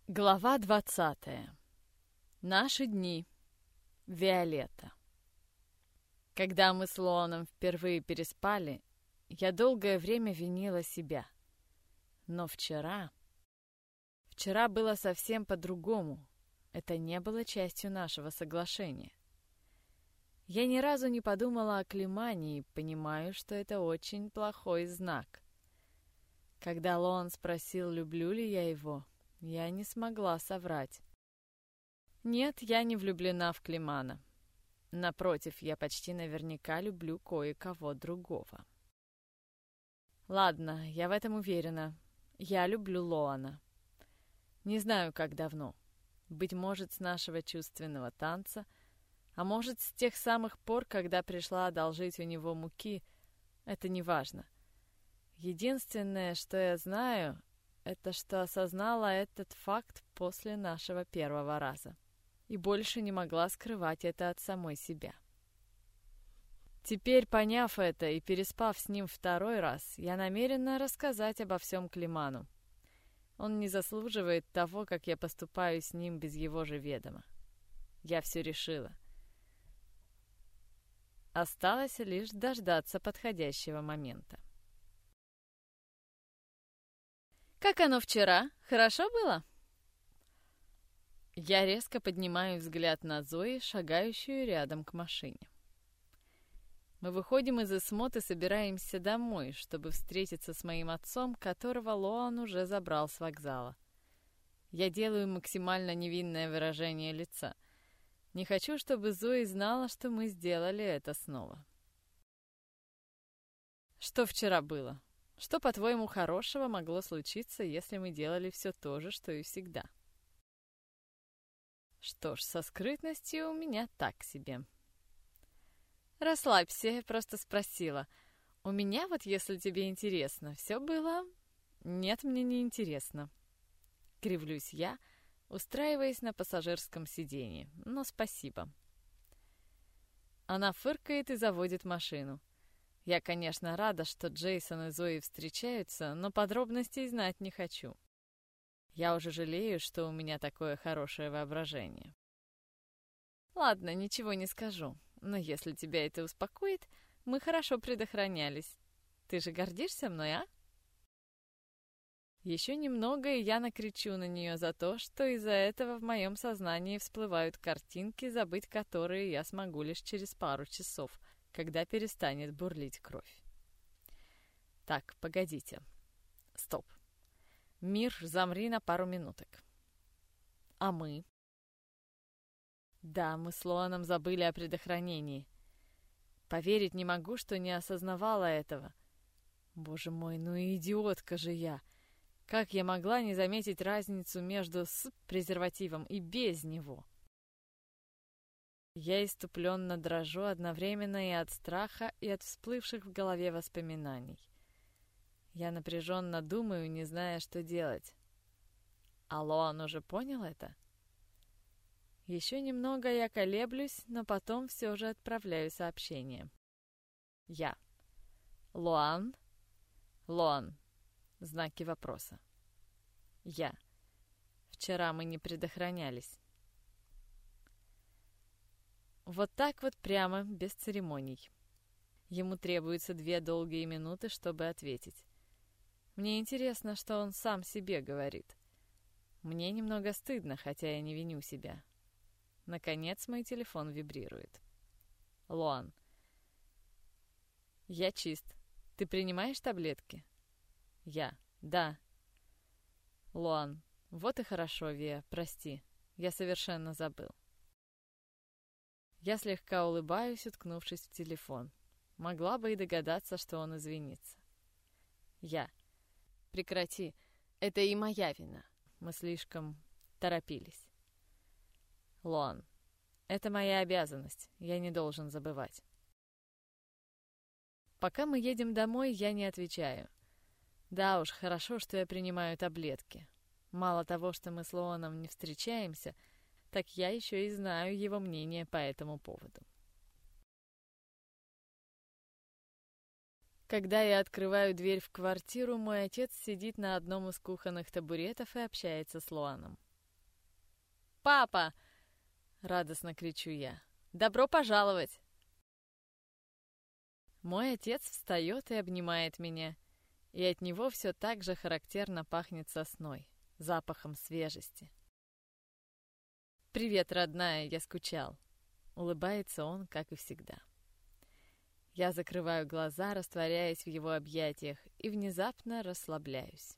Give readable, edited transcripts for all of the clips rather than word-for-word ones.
Глава 20. Наши дни. Виолетта. Когда мы с Лоаном впервые переспали, я долгое время винила себя. Но вчера было совсем по-другому. Это не было частью нашего соглашения. Я ни разу не подумала о Климане и понимаю, что это очень плохой знак. Когда Лоан спросил, люблю ли я его, я не смогла соврать. Нет, я не влюблена в Климана. Напротив, я почти наверняка люблю кое-кого другого. Ладно, я в этом уверена. Я люблю Лоана. Не знаю, как давно. Быть может, с нашего чувственного танца, а может, с тех самых пор, когда пришла одолжить у него муки. Это не важно. Единственное, что я знаю, это что осознала этот факт после нашего первого раза. И больше не могла скрывать это от самой себя. Теперь, поняв это и переспав с ним второй раз, я намерена рассказать обо всем Климану. Он не заслуживает того, как я поступаю с ним без его же ведома. Я все решила. Осталось лишь дождаться подходящего момента. «Как оно вчера? Хорошо было?» Я резко поднимаю взгляд на Зои, шагающую рядом к машине. Мы выходим из эсмот и собираемся домой, чтобы встретиться с моим отцом, которого Лоан уже забрал с вокзала. Я делаю максимально невинное выражение лица. Не хочу, чтобы Зои знала, что мы сделали это снова. Что вчера было? Что, по-твоему, хорошего могло случиться, если мы делали все то же, что и всегда? Что ж, со скрытностью у меня так себе. Расслабься, я просто спросила. У меня вот, если тебе интересно, все было... Нет, мне не интересно. Кривлюсь я, устраиваясь на пассажирском сиденье. Но спасибо. Она фыркает и заводит машину. Я, конечно, рада, что Джейсон и Зои встречаются, но подробностей знать не хочу. Я уже жалею, что у меня такое хорошее воображение. Ладно, ничего не скажу, но если тебя это успокоит, мы хорошо предохранялись. Ты же гордишься мной, а? Еще немного, и я накричу на нее за то, что из-за этого в моем сознании всплывают картинки, забыть которые я смогу лишь через пару часов, когда перестанет бурлить кровь. Так, погодите. Стоп. Мир, замри на пару минуток. А мы? Да, мы с Лоаном забыли о предохранении. Поверить не могу, что не осознавала этого. Боже мой, ну и идиотка же я. Как я могла не заметить разницу между с презервативом и без него? Я иступленно дрожу одновременно и от страха, и от всплывших в голове воспоминаний. Я напряженно думаю, не зная, что делать. А Лоан уже понял это? Еще немного я колеблюсь, но потом все же отправляю сообщение. Я. Лоан? Лоан. Знаки вопроса. Я. Вчера мы не предохранялись. Вот так вот прямо, без церемоний. Ему требуется 2 долгие минуты, чтобы ответить. Мне интересно, что он сам себе говорит. Мне немного стыдно, хотя я не виню себя. Наконец мой телефон вибрирует. Лоан. Я чист. Ты принимаешь таблетки? Я. Да. Лоан. Вот и хорошо, Виа, прости. Я совершенно забыл. Я слегка улыбаюсь, уткнувшись в телефон. Могла бы и догадаться, что он извинится. Я. Прекрати. Это и моя вина. Мы слишком торопились. Лоан. Это моя обязанность. Я не должен забывать. Пока мы едем домой, я не отвечаю. Да уж, хорошо, что я принимаю таблетки. Мало того, что мы с Лоаном не встречаемся, так я еще и знаю его мнение по этому поводу. Когда я открываю дверь в квартиру, мой отец сидит на одном из кухонных табуретов и общается с Лоаном. папа!» — радостно кричу я. «Добро пожаловать!» Мой отец встает и обнимает меня, и от него все так же характерно пахнет сосной, запахом свежести. «Привет, родная, я скучал», — улыбается он, как и всегда. Я закрываю глаза, растворяясь в его объятиях, и внезапно расслабляюсь.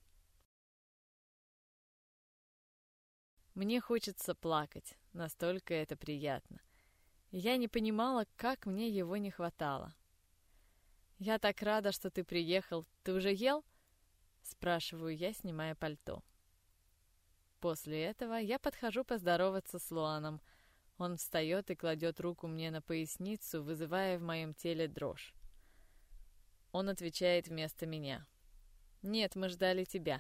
Мне хочется плакать, настолько это приятно. Я не понимала, как мне его не хватало. «Я так рада, что ты приехал. Ты уже ел?» — спрашиваю я, снимая пальто. После этого я подхожу поздороваться с Лоаном. Он встает и кладет руку мне на поясницу, вызывая в моем теле дрожь. Он отвечает вместо меня. «Нет, мы ждали тебя».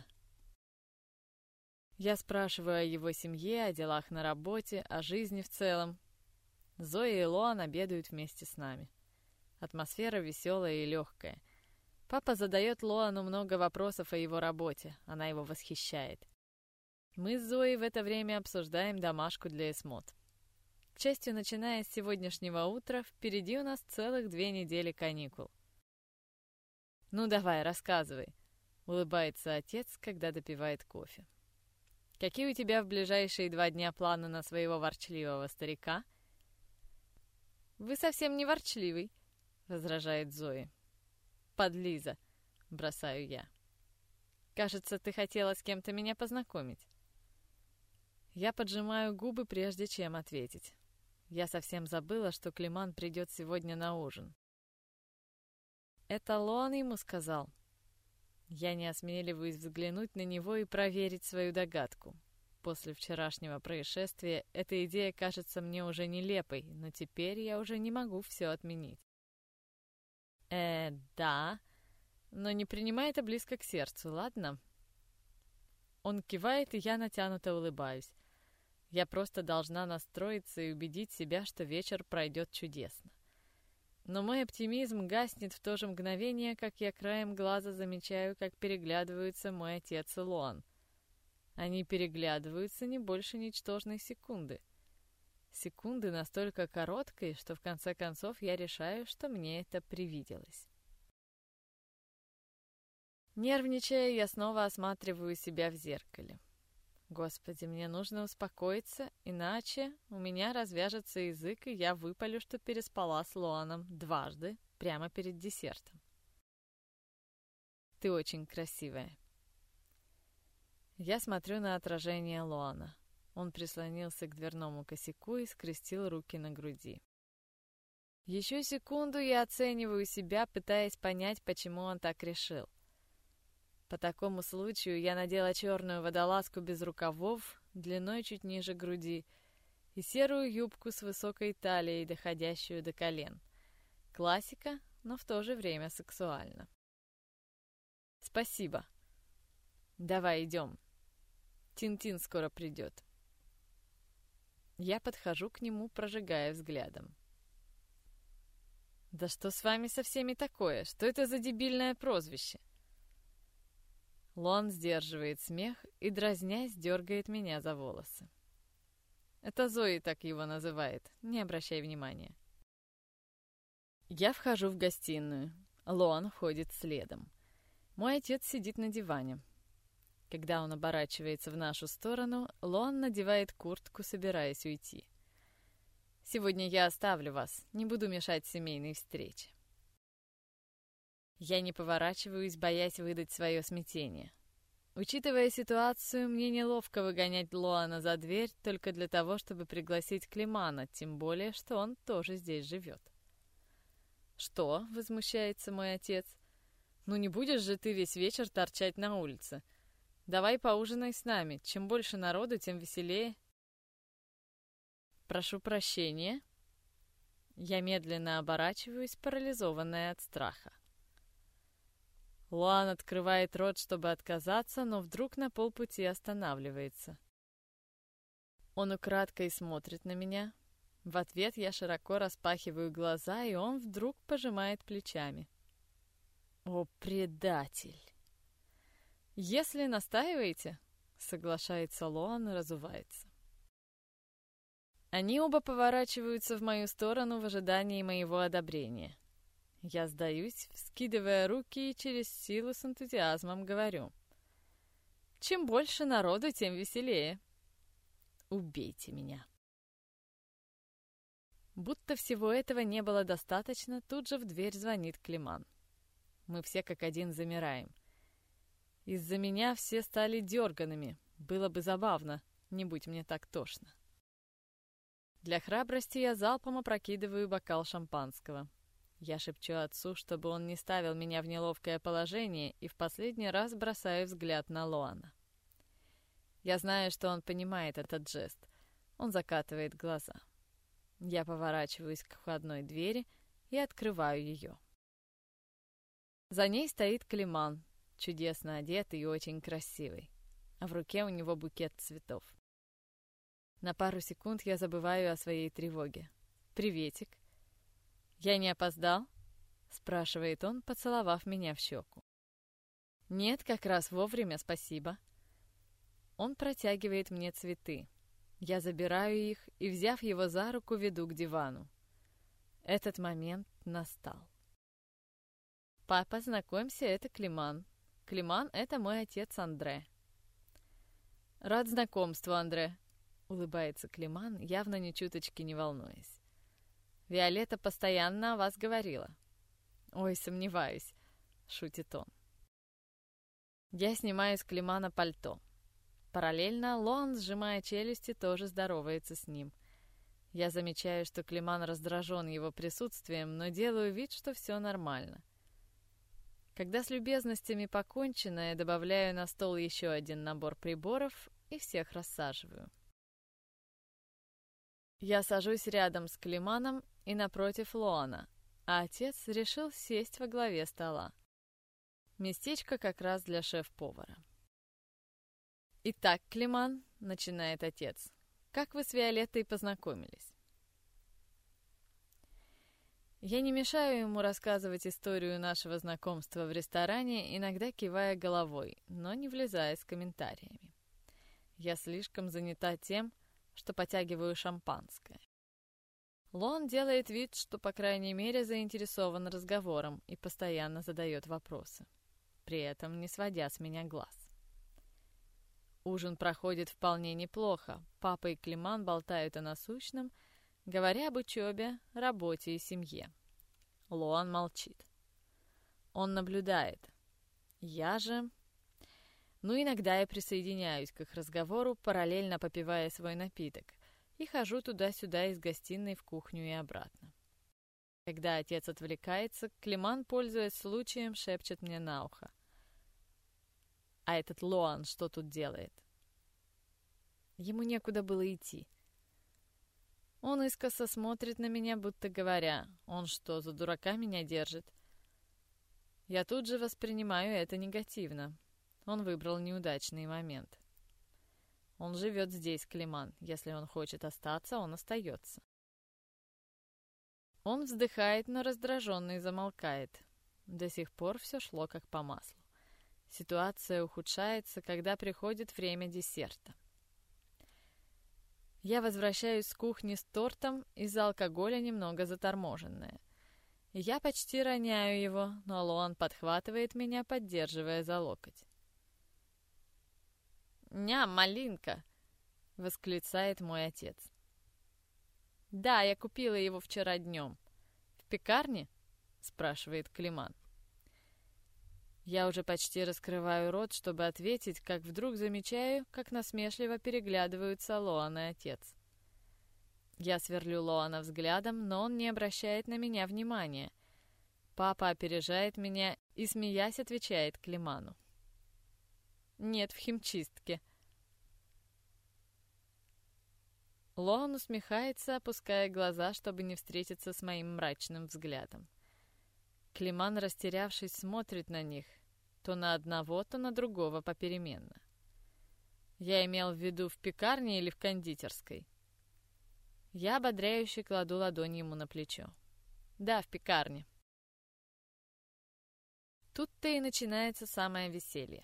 Я спрашиваю о его семье, о делах на работе, о жизни в целом. Зоя и Лоан обедают вместе с нами. Атмосфера веселая и легкая. Папа задает Лоану много вопросов о его работе, она его восхищает. Мы с Зоей в это время обсуждаем домашку для Эсмод. К счастью, начиная с сегодняшнего утра, впереди у нас целых 2 недели каникул. «Ну давай, рассказывай», — улыбается отец, когда допивает кофе. «Какие у тебя в ближайшие 2 дня планы на своего ворчливого старика?» «Вы совсем не ворчливый», — возражает Зои. «Подлиза», — бросаю я. «Кажется, ты хотела с кем-то меня познакомить». Я поджимаю губы, прежде чем ответить. Я совсем забыла, что Климан придет сегодня на ужин. Это Лоан ему сказал. Я не осмеливаюсь взглянуть на него и проверить свою догадку. После вчерашнего происшествия эта идея кажется мне уже нелепой, но теперь я уже не могу все отменить. Да, но не принимай это близко к сердцу, ладно?» Он кивает, и я натянуто улыбаюсь. Я просто должна настроиться и убедить себя, что вечер пройдет чудесно. Но мой оптимизм гаснет в то же мгновение, как я краем глаза замечаю, как переглядываются мой отец и Лоан. Они переглядываются не больше ничтожной секунды. Секунды настолько короткой, что в конце концов я решаю, что мне это привиделось. Нервничая, я снова осматриваю себя в зеркале. Господи, мне нужно успокоиться, иначе у меня развяжется язык, и я выпалю, что переспала с Лоаном 2 прямо перед десертом. «Ты очень красивая». Я смотрю на отражение Лоана. Он прислонился к дверному косяку и скрестил руки на груди. Еще секунду я оцениваю себя, пытаясь понять, почему он так решил. По такому случаю я надела черную водолазку без рукавов, длиной чуть ниже груди, и серую юбку с высокой талией, доходящую до колен. Классика, но в то же время сексуально. «Спасибо. Давай идем. Тин-Тин скоро придет». Я подхожу к нему, прожигая взглядом. «Да что с вами со всеми такое? Что это за дебильное прозвище?» Лоан сдерживает смех и, дразнясь, дергает меня за волосы. Это Зои так его называет, не обращай внимания. Я вхожу в гостиную. Лоан входит следом. Мой отец сидит на диване. Когда он оборачивается в нашу сторону, Лоан надевает куртку, собираясь уйти. «Сегодня я оставлю вас, не буду мешать семейной встрече». Я не поворачиваюсь, боясь выдать свое смятение. Учитывая ситуацию, мне неловко выгонять Лоана за дверь только для того, чтобы пригласить Климана, тем более, что он тоже здесь живет. «Что?» — возмущается мой отец. «Ну не будешь же ты весь вечер торчать на улице? Давай поужинай с нами. Чем больше народу, тем веселее». «Прошу прощения». Я медленно оборачиваюсь, парализованная от страха. Лоан открывает рот, чтобы отказаться, но вдруг на полпути останавливается. Он украдкой смотрит на меня. В ответ я широко распахиваю глаза, и он вдруг пожимает плечами. «О, предатель!» «Если настаиваете», — соглашается Лоан и разувается. Они оба поворачиваются в мою сторону в ожидании моего одобрения. Я сдаюсь, вскидывая руки и через силу с энтузиазмом говорю: чем больше народу, тем веселее. Убейте меня. Будто всего этого не было достаточно, тут же в дверь звонит Климан. Мы все как один замираем. Из-за меня все стали дергаными. Было бы забавно, не будь мне так тошно. Для храбрости я залпом опрокидываю бокал шампанского. Я шепчу отцу, чтобы он не ставил меня в неловкое положение, и в последний раз бросаю взгляд на Лоана. Я знаю, что он понимает этот жест. Он закатывает глаза. Я поворачиваюсь к входной двери и открываю ее. За ней стоит Климан, чудесно одетый и очень красивый, а в руке у него букет цветов. На пару секунд я забываю о своей тревоге. «Приветик». «Я не опоздал?» — спрашивает он, поцеловав меня в щеку. «Нет, как раз вовремя, спасибо». Он протягивает мне цветы. Я забираю их и, взяв его за руку, веду к дивану. Этот момент настал. «Папа, знакомься, это Климан. Климан — это мой отец Андре». «Рад знакомству, Андре», — улыбается Климан, явно ни чуточки не волнуясь. «Виолетта постоянно о вас говорила». «Ой, сомневаюсь», — шутит он. Я снимаю с Климана пальто. Параллельно Лоан, сжимая челюсти, тоже здоровается с ним. Я замечаю, что Климан раздражен его присутствием, но делаю вид, что все нормально. Когда с любезностями покончено, я добавляю на стол еще один набор приборов и всех рассаживаю. Я сажусь рядом с Климаном и напротив Лоана, а отец решил сесть во главе стола. Местечко как раз для шеф-повара. «Итак, Климан», — начинает отец, — «как вы с Виолеттой познакомились?» Я не мешаю ему рассказывать историю нашего знакомства в ресторане, иногда кивая головой, но не влезая с комментариями. Я слишком занята тем, что потягиваю шампанское. Лоан делает вид, что, по крайней мере, заинтересован разговором и постоянно задает вопросы, при этом не сводя с меня глаз. Ужин проходит вполне неплохо. Папа и Климан болтают о насущном, говоря об учебе, работе и семье. Лоан молчит. Он наблюдает. Я же... иногда я присоединяюсь к их разговору, параллельно попивая свой напиток, и хожу туда-сюда из гостиной в кухню и обратно. Когда отец отвлекается, Климан, пользуясь случаем, шепчет мне на ухо: «А этот Лоан что тут делает?» Ему некуда было идти. Он искоса смотрит на меня, будто говоря: «Он что, за дурака меня держит?» Я тут же воспринимаю это негативно. Он выбрал неудачный момент. Он живет здесь, Климан. Если он хочет остаться, он остается. Он вздыхает, но раздраженный замолкает. До сих пор все шло как по маслу. Ситуация ухудшается, когда приходит время десерта. Я возвращаюсь с кухни с тортом, из-за алкоголя немного заторможенная. Я почти роняю его, но Лоан подхватывает меня, поддерживая за локоть. «Ням, малинка!» — восклицает мой отец. «Да, я купила его вчера днем». «В пекарне?» — спрашивает Климан. Я уже почти раскрываю рот, чтобы ответить, как вдруг замечаю, как насмешливо переглядываются Лоан и отец. Я сверлю Лоана взглядом, но он не обращает на меня внимания. Папа опережает меня и, смеясь, отвечает Климану: «Нет, в химчистке». Лоан усмехается, опуская глаза, чтобы не встретиться с моим мрачным взглядом. Климан, растерявшись, смотрит на них, то на одного, то на другого попеременно. Я имел в виду в пекарне или в кондитерской. Я ободряюще кладу ладонь ему на плечо. Да, в пекарне. Тут-то и начинается самое веселье.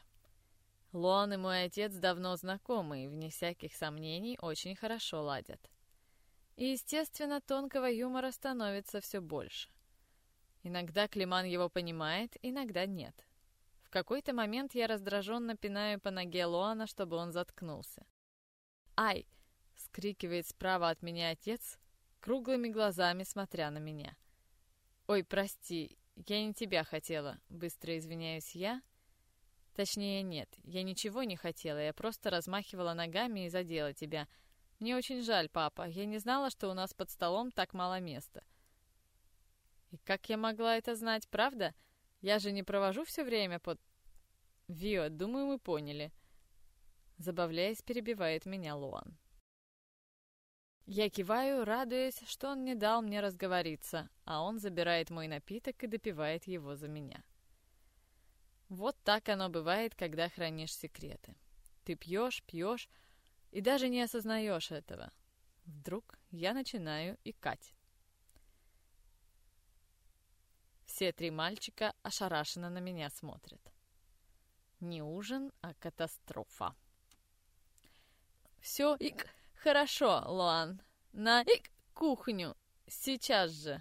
Лоан и мой отец давно знакомы и, вне всяких сомнений, очень хорошо ладят. И, естественно, тонкого юмора становится все больше. Иногда Климан его понимает, иногда нет. В какой-то момент я раздраженно пинаю по ноге Лоана, чтобы он заткнулся. «Ай!» — вскрикивает справа от меня отец, круглыми глазами смотря на меня. «Ой, прости, я не тебя хотела», — быстро извиняюсь я. Точнее, нет, я ничего не хотела, я просто размахивала ногами и задела тебя. Мне очень жаль, папа, я не знала, что у нас под столом так мало места. И как я могла это знать, правда? Я же не провожу все время под... Вио, думаю, мы поняли. Забавляясь, перебивает меня Лоан. Я киваю, радуясь, что он не дал мне разговориться, а он забирает мой напиток и допивает его за меня. Вот так оно бывает, когда хранишь секреты. Ты пьешь и даже не осознаешь этого. Вдруг я начинаю икать. Все 3 мальчика ошарашенно на меня смотрят. Не ужин, а катастрофа. Все, хорошо, Лоан. На кухню. Сейчас же.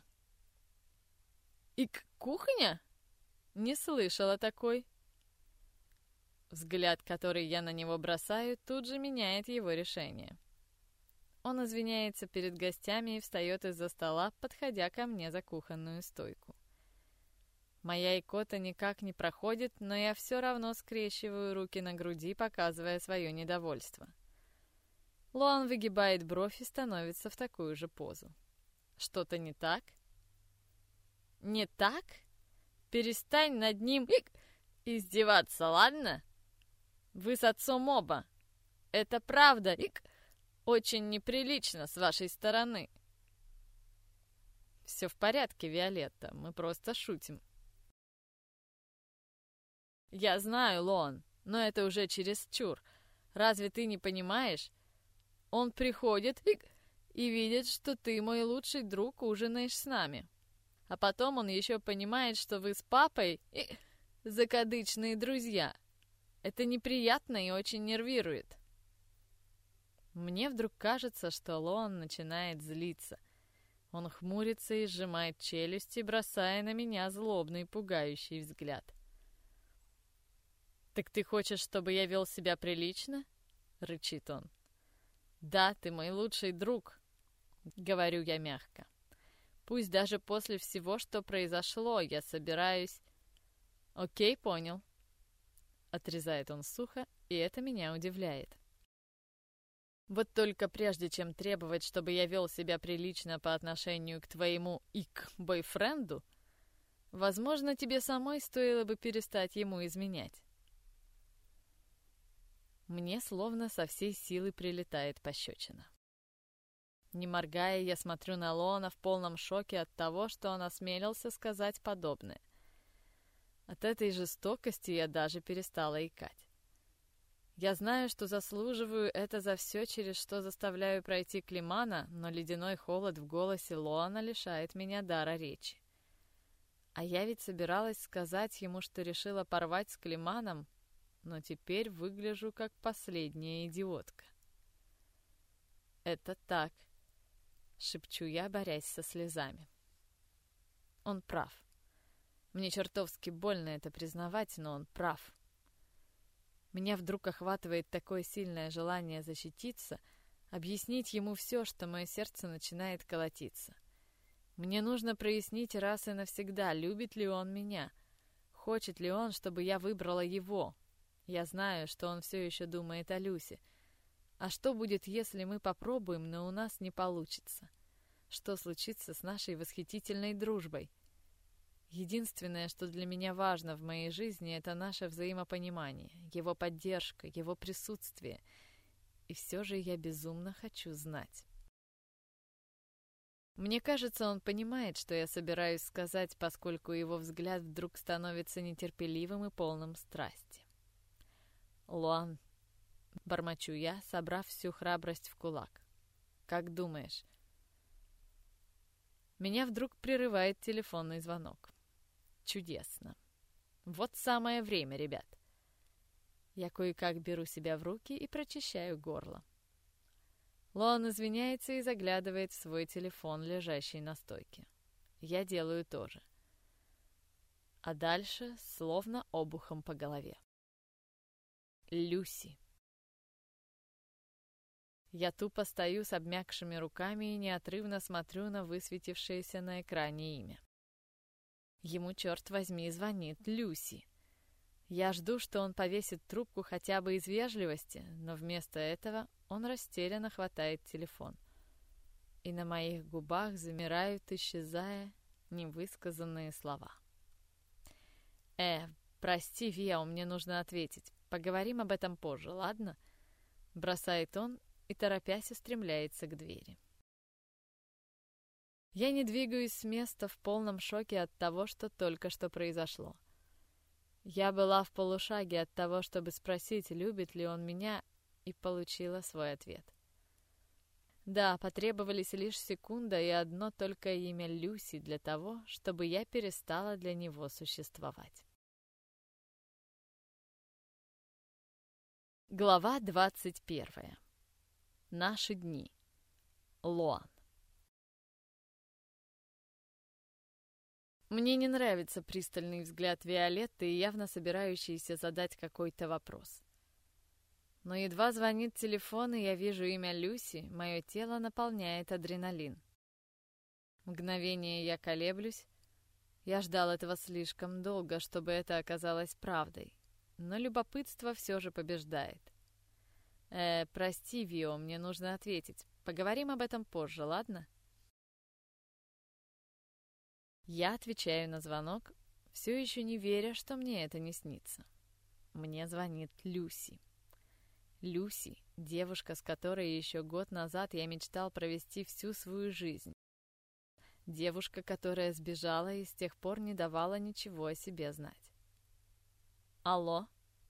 Кухня? Не слышала такой. Взгляд, который я на него бросаю, тут же меняет его решение. Он извиняется перед гостями и встает из-за стола, подходя ко мне за кухонную стойку. Моя икота никак не проходит, но я все равно скрещиваю руки на груди, показывая свое недовольство. Лоан выгибает бровь и становится в такую же позу. Что-то не так? Не так? Перестань над ним издеваться, ладно? Вы с отцом оба. Это правда, очень неприлично с вашей стороны. Все в порядке, Виолетта, мы просто шутим. Я знаю, Лоан, но это уже чересчур. Разве ты не понимаешь? Он приходит и видит, что ты, мой лучший друг, ужинаешь с нами. А потом он еще понимает, что вы с папой закадычные друзья. Это неприятно и очень нервирует. Мне вдруг кажется, что Лоан начинает злиться. Он хмурится и сжимает челюсти, бросая на меня злобный, пугающий взгляд. «Так ты хочешь, чтобы я вел себя прилично?» — рычит он. «Да, ты мой лучший друг», — говорю я мягко. «Пусть даже после всего, что произошло, я собираюсь...» «Окей, понял», — отрезает он сухо, и это меня удивляет. Вот только прежде чем требовать, чтобы я вел себя прилично по отношению к твоему бойфренду, возможно, тебе самой стоило бы перестать ему изменять. Мне словно со всей силы прилетает пощечина. Не моргая, я смотрю на Лоана в полном шоке от того, что он осмелился сказать подобное. От этой жестокости я даже перестала икать. Я знаю, что заслуживаю это за все, через что заставляю пройти Климана, но ледяной холод в голосе Лоана лишает меня дара речи. А я ведь собиралась сказать ему, что решила порвать с Климаном, но теперь выгляжу как последняя идиотка. «Это так», — шепчу я, борясь со слезами. Он прав. Мне чертовски больно это признавать, но он прав. Меня вдруг охватывает такое сильное желание защититься, объяснить ему все, что мое сердце начинает колотиться. Мне нужно прояснить раз и навсегда, любит ли он меня, хочет ли он, чтобы я выбрала его. Я знаю, что он все еще думает о Люсе. А что будет, если мы попробуем, но у нас не получится? Что случится с нашей восхитительной дружбой? Единственное, что для меня важно в моей жизни, это наше взаимопонимание, его поддержка, его присутствие. И все же я безумно хочу знать. Мне кажется, он понимает, что я собираюсь сказать, поскольку его взгляд вдруг становится нетерпеливым и полным страсти. «Лоан», — бормочу я, собрав всю храбрость в кулак. «Как думаешь?» Меня вдруг прерывает телефонный звонок. Чудесно. Вот самое время, ребят. Я кое-как беру себя в руки и прочищаю горло. Лоан извиняется и заглядывает в свой телефон, лежащий на стойке. Я делаю то же. А дальше словно обухом по голове. Люси. Я тупо стою с обмякшими руками и неотрывно смотрю на высветившееся на экране имя. Ему, черт возьми, звонит Люси. Я жду, что он повесит трубку хотя бы из вежливости, но вместо этого он растерянно хватает телефон. И на моих губах замирают, исчезая, невысказанные слова. Прости, Виа, мне нужно ответить. Поговорим об этом позже, ладно?» Бросает он и, торопясь, устремляется к двери. Я не двигаюсь с места в полном шоке от того, что только что произошло. Я была в полушаге от того, чтобы спросить, любит ли он меня, и получила свой ответ. Да, потребовались лишь секунда и одно только имя Люси для того, чтобы я перестала для него существовать. Глава 21. Наши дни. Лоан. Мне не нравится пристальный взгляд Виолетты и явно собирающийся задать какой-то вопрос. Но едва звонит телефон, и я вижу имя Люси, мое тело наполняет адреналин. Мгновение я колеблюсь. Я ждал этого слишком долго, чтобы это оказалось правдой. Но любопытство все же побеждает. Прости, Вио, мне нужно ответить. Поговорим об этом позже, ладно? Я отвечаю на звонок, все еще не веря, что мне это не снится. Мне звонит Люси. Люси, девушка, с которой еще год назад я мечтал провести всю свою жизнь. Девушка, которая сбежала и с тех пор не давала ничего о себе знать. «Алло?»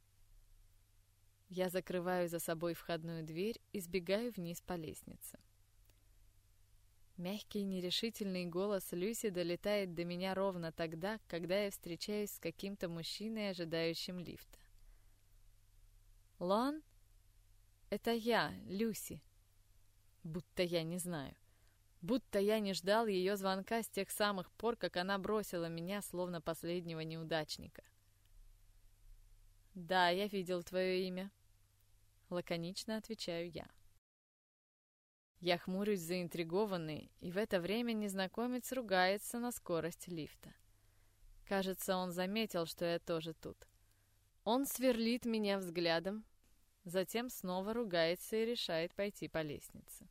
Я закрываю за собой входную дверь и сбегаю вниз по лестнице. Мягкий, нерешительный голос Люси долетает до меня ровно тогда, когда я встречаюсь с каким-то мужчиной, ожидающим лифта. «Лоан? Это я, Люси». Будто я не знаю. Будто я не ждал ее звонка с тех самых пор, как она бросила меня, словно последнего неудачника. «Да, я видел твое имя», — лаконично отвечаю я. Я хмурюсь заинтригованный, и в это время незнакомец ругается на скорость лифта. Кажется, он заметил, что я тоже тут. Он сверлит меня взглядом, затем снова ругается и решает пойти по лестнице.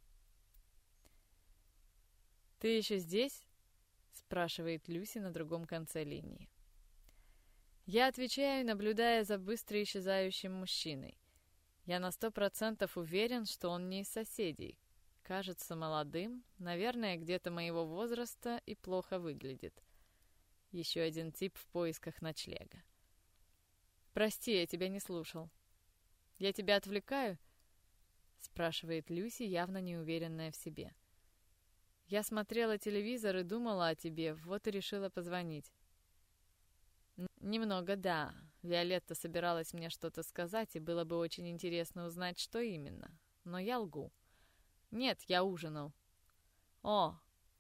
«Ты еще здесь?» — спрашивает Люси на другом конце линии. Я отвечаю, наблюдая за быстро исчезающим мужчиной. Я на 100% уверен, что он не из соседей. Кажется молодым, наверное, где-то моего возраста и плохо выглядит. Еще один тип в поисках ночлега. «Прости, я тебя не слушал». «Я тебя отвлекаю?» — спрашивает Люси, явно неуверенная в себе. «Я смотрела телевизор и думала о тебе, вот и решила позвонить». «Немного, да. Виолетта собиралась мне что-то сказать, и было бы очень интересно узнать, что именно. Но я лгу. Нет, я ужинал». «О!»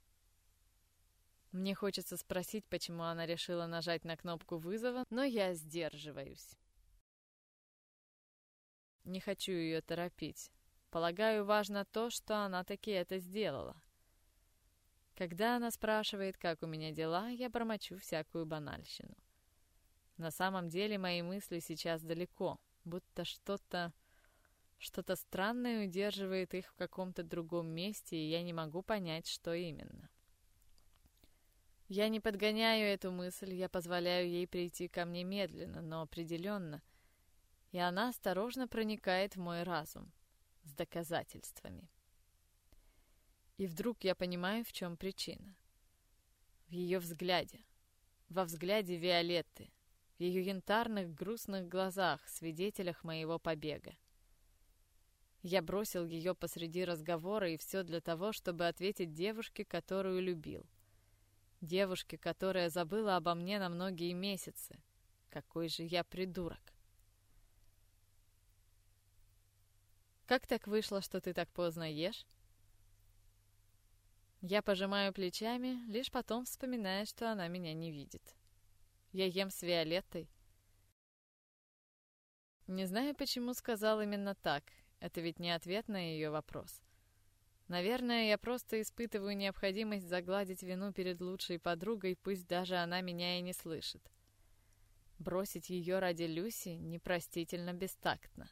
Мне хочется спросить, почему она решила нажать на кнопку вызова, но я сдерживаюсь. Не хочу ее торопить. Полагаю, важно то, что она таки это сделала. Когда она спрашивает, как у меня дела, я бормочу всякую банальщину. На самом деле мои мысли сейчас далеко, будто что-то странное удерживает их в каком-то другом месте, и я не могу понять, что именно. Я не подгоняю эту мысль, я позволяю ей прийти ко мне медленно, но определенно, и она осторожно проникает в мой разум с доказательствами. И вдруг я понимаю, в чем причина. В ее взгляде, во взгляде Виолетты, в ее янтарных грустных глазах, свидетелях моего побега. Я бросил ее посреди разговора, и все для того, чтобы ответить девушке, которую любил. Девушке, которая забыла обо мне на многие месяцы. Какой же я придурок. как так вышло, что ты так поздно ешь?» Я пожимаю плечами, лишь потом вспоминая, что она меня не видит. Я ем с Виолеттой. Не знаю, почему сказал именно так. Это ведь не ответ на ее вопрос. Наверное, я просто испытываю необходимость загладить вину перед лучшей подругой, пусть даже она меня и не слышит. Бросить ее ради Люси непростительно бестактно.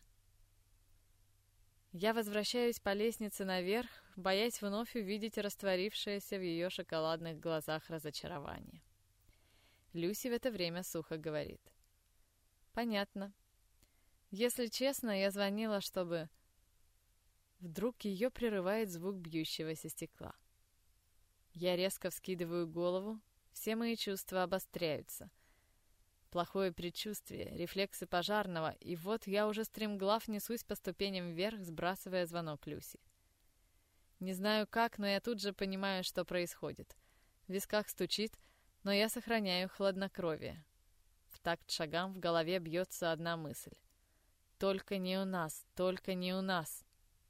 Я возвращаюсь по лестнице наверх, боясь вновь увидеть растворившееся в ее шоколадных глазах разочарование. Люси в это время сухо говорит: «Понятно. Если честно, я звонила, чтобы...» Вдруг ее прерывает звук бьющегося стекла. Я резко вскидываю голову, все мои чувства обостряются. Плохое предчувствие, рефлексы пожарного, и вот я уже стремглав несусь по ступеням вверх, сбрасывая звонок Люси. Не знаю как, но я тут же понимаю, что происходит. В висках стучит, но я сохраняю хладнокровие. В такт шагам в голове бьется одна мысль. Только не у нас, только не у нас.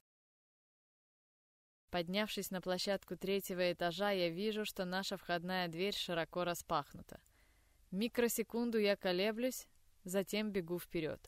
Поднявшись на площадку 3-го этажа, я вижу, что наша входная дверь широко распахнута. Микросекунду я колеблюсь, затем бегу вперед.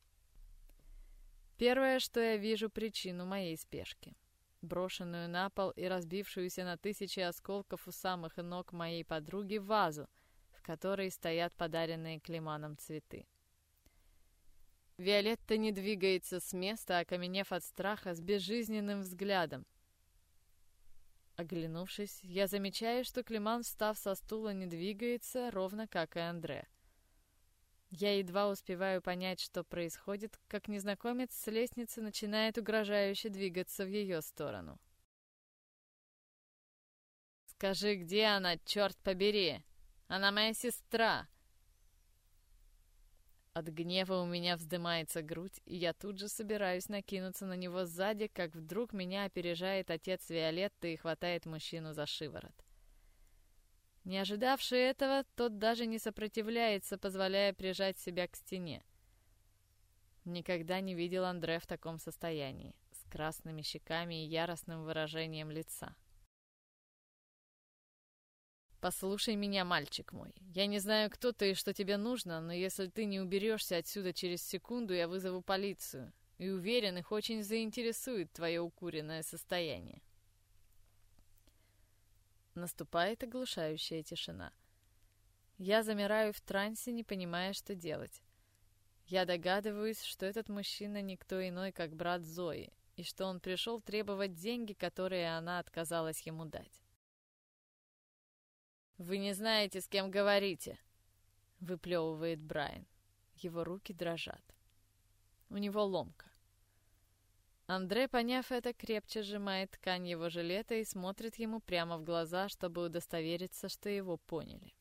Первое, что я вижу, причину моей спешки. Брошенную на пол и разбившуюся на тысячи осколков у самых ног моей подруги вазу, в которой стоят подаренные Климаном цветы. Виолетта не двигается с места, окаменев от страха, с безжизненным взглядом. Оглянувшись, я замечаю, что Климан, встав со стула, не двигается, ровно как и Андре. Я едва успеваю понять, что происходит, как незнакомец с лестницы начинает угрожающе двигаться в ее сторону. «Скажи, где она, черт побери? Она моя сестра!» От гнева у меня вздымается грудь, и я тут же собираюсь накинуться на него сзади, как вдруг меня опережает отец Виолетты и хватает мужчину за шиворот. Не ожидавший этого, тот даже не сопротивляется, позволяя прижать себя к стене. Никогда не видел Андре в таком состоянии, с красными щеками и яростным выражением лица. «Послушай меня, мальчик мой. Я не знаю, кто ты и что тебе нужно, но если ты не уберешься отсюда через секунду, я вызову полицию. И уверен, их очень заинтересует твое укуренное состояние». Наступает оглушающая тишина. Я замираю в трансе, не понимая, что делать. Я догадываюсь, что этот мужчина никто иной, как брат Зои, и что он пришел требовать деньги, которые она отказалась ему дать. «Вы не знаете, с кем говорите», — выплевывает Брайан. Его руки дрожат. У него ломка. Андре, поняв это, крепче сжимает ткань его жилета и смотрит ему прямо в глаза, чтобы удостовериться, что его поняли.